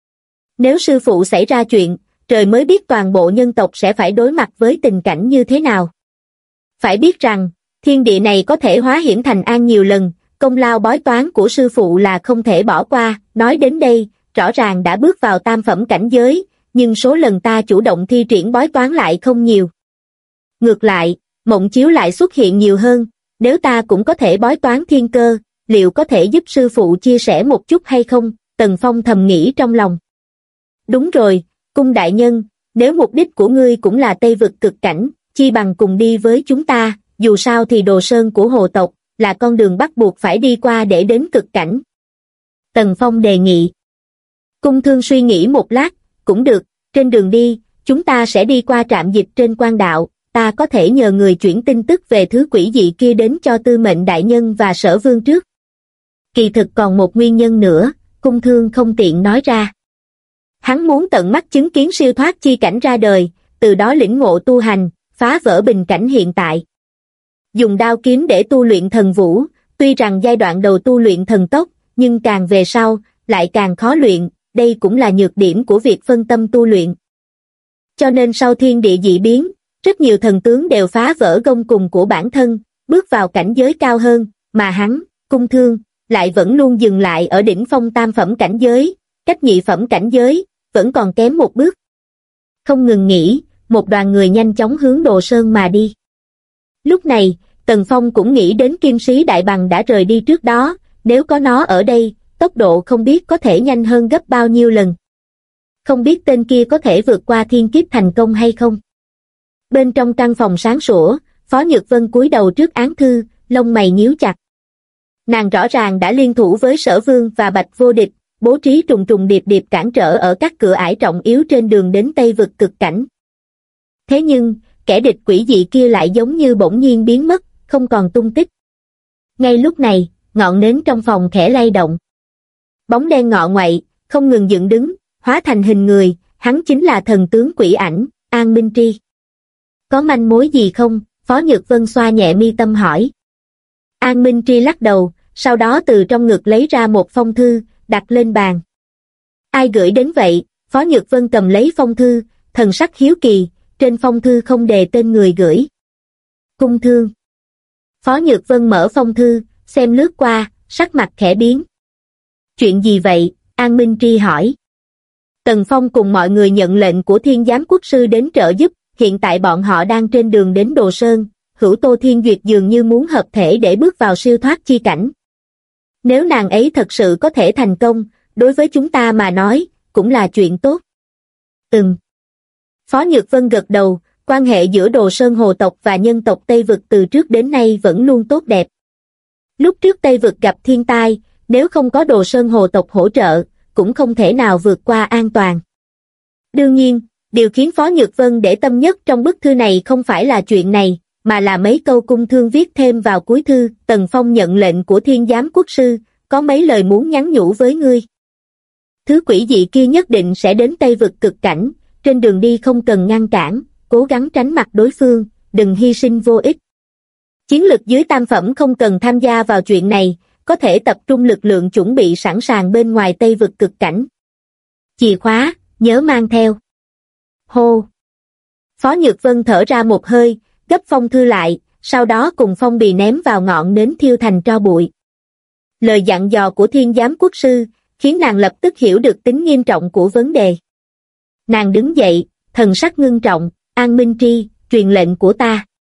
Nếu sư phụ xảy ra chuyện, trời mới biết toàn bộ nhân tộc sẽ phải đối mặt với tình cảnh như thế nào. Phải biết rằng, thiên địa này có thể hóa hiểm thành an nhiều lần, công lao bói toán của sư phụ là không thể bỏ qua. Nói đến đây, rõ ràng đã bước vào tam phẩm cảnh giới, nhưng số lần ta chủ động thi triển bói toán lại không nhiều. Ngược lại, mộng chiếu lại xuất hiện nhiều hơn, nếu ta cũng có thể bói toán thiên cơ, liệu có thể giúp sư phụ chia sẻ một chút hay không? Tần Phong thầm nghĩ trong lòng. Đúng rồi, cung đại nhân, nếu mục đích của ngươi cũng là Tây Vực cực cảnh, chi bằng cùng đi với chúng ta, dù sao thì Đồ Sơn của hồ tộc, là con đường bắt buộc phải đi qua để đến cực cảnh. Tần Phong đề nghị. Cung Thương suy nghĩ một lát, cũng được, trên đường đi, chúng ta sẽ đi qua trạm dịch trên quan đạo, ta có thể nhờ người chuyển tin tức về thứ quỷ dị kia đến cho Tư Mệnh đại nhân và Sở Vương trước. Kỳ thực còn một nguyên nhân nữa, Cung Thương không tiện nói ra. Hắn muốn tận mắt chứng kiến siêu thoát chi cảnh ra đời, từ đó lĩnh ngộ tu hành, phá vỡ bình cảnh hiện tại. Dùng đao kiếm để tu luyện thần vũ, tuy rằng giai đoạn đầu tu luyện thần tốc, nhưng càng về sau, lại càng khó luyện, đây cũng là nhược điểm của việc phân tâm tu luyện. Cho nên sau thiên địa dị biến, rất nhiều thần tướng đều phá vỡ gông cùm của bản thân, bước vào cảnh giới cao hơn, mà hắn, Cung Thương, lại vẫn luôn dừng lại ở đỉnh phong tam phẩm cảnh giới, cách nhị phẩm cảnh giới, vẫn còn kém một bước. Không ngừng nghỉ, một đoàn người nhanh chóng hướng Đồ Sơn mà đi. Lúc này, Tần Phong cũng nghĩ đến Kim Sĩ Đại Bằng đã rời đi trước đó, nếu có nó ở đây, tốc độ không biết có thể nhanh hơn gấp bao nhiêu lần. Không biết tên kia có thể vượt qua thiên kiếp thành công hay không. Bên trong căn phòng sáng sủa, Phó Nhược Vân cúi đầu trước án thư, lông mày nhíu chặt. Nàng rõ ràng đã liên thủ với Sở Vương và Bạch Vô Địch, bố trí trùng trùng điệp điệp cản trở ở các cửa ải trọng yếu trên đường đến Tây Vực cực cảnh. Thế nhưng, kẻ địch quỷ dị kia lại giống như bỗng nhiên biến mất, không còn tung tích. Ngay lúc này, ngọn nến trong phòng khẽ lay động. Bóng đen ngọ ngoậy, không ngừng dựng đứng, hóa thành hình người, hắn chính là thần tướng quỷ ảnh, An Minh Tri. Có manh mối gì không? Phó Nhược Vân xoa nhẹ mi tâm hỏi. An Minh Tri lắc đầu, sau đó từ trong ngực lấy ra một phong thư, đặt lên bàn. Ai gửi đến vậy? Phó Nhược Vân cầm lấy phong thư, thần sắc hiếu kỳ, trên phong thư không đề tên người gửi. Cung Thương. Phó Nhược Vân mở phong thư, xem lướt qua, sắc mặt khẽ biến. Chuyện gì vậy? An Minh Tri hỏi. Tần Phong cùng mọi người nhận lệnh của Thiên Giám Quốc sư đến trợ giúp, hiện tại bọn họ đang trên đường đến Đồ Sơn, Hữu Tô Thiên Duyệt dường như muốn hợp thể để bước vào siêu thoát chi cảnh. Nếu nàng ấy thật sự có thể thành công, đối với chúng ta mà nói, cũng là chuyện tốt. Phó Nhược Vân gật đầu, quan hệ giữa Đồ Sơn Hồ tộc và nhân tộc Tây Vực từ trước đến nay vẫn luôn tốt đẹp. Lúc trước Tây Vực gặp thiên tai, nếu không có Đồ Sơn Hồ tộc hỗ trợ, cũng không thể nào vượt qua an toàn. Đương nhiên, điều khiến Phó Nhược Vân để tâm nhất trong bức thư này không phải là chuyện này, mà là mấy câu cung thương viết thêm vào cuối thư. Tần Phong nhận lệnh của Thiên Giám Quốc sư, có mấy lời muốn nhắn nhủ với ngươi. Thứ quỷ dị kia nhất định sẽ đến Tây Vực cực cảnh, trên đường đi không cần ngăn cản, cố gắng tránh mặt đối phương, đừng hy sinh vô ích. Chiến lực dưới tam phẩm không cần tham gia vào chuyện này, có thể tập trung lực lượng chuẩn bị sẵn sàng bên ngoài Tây Vực cực cảnh. Chìa khóa, nhớ mang theo. Hô! Phó Nhược Vân thở ra một hơi, gấp phong thư lại, sau đó cùng phong bì ném vào ngọn nến thiêu thành tro bụi. Lời dặn dò của Thiên Giám Quốc sư, khiến nàng lập tức hiểu được tính nghiêm trọng của vấn đề. Nàng đứng dậy, thần sắc ngưng trọng, An Minh Tri, truyền lệnh của ta.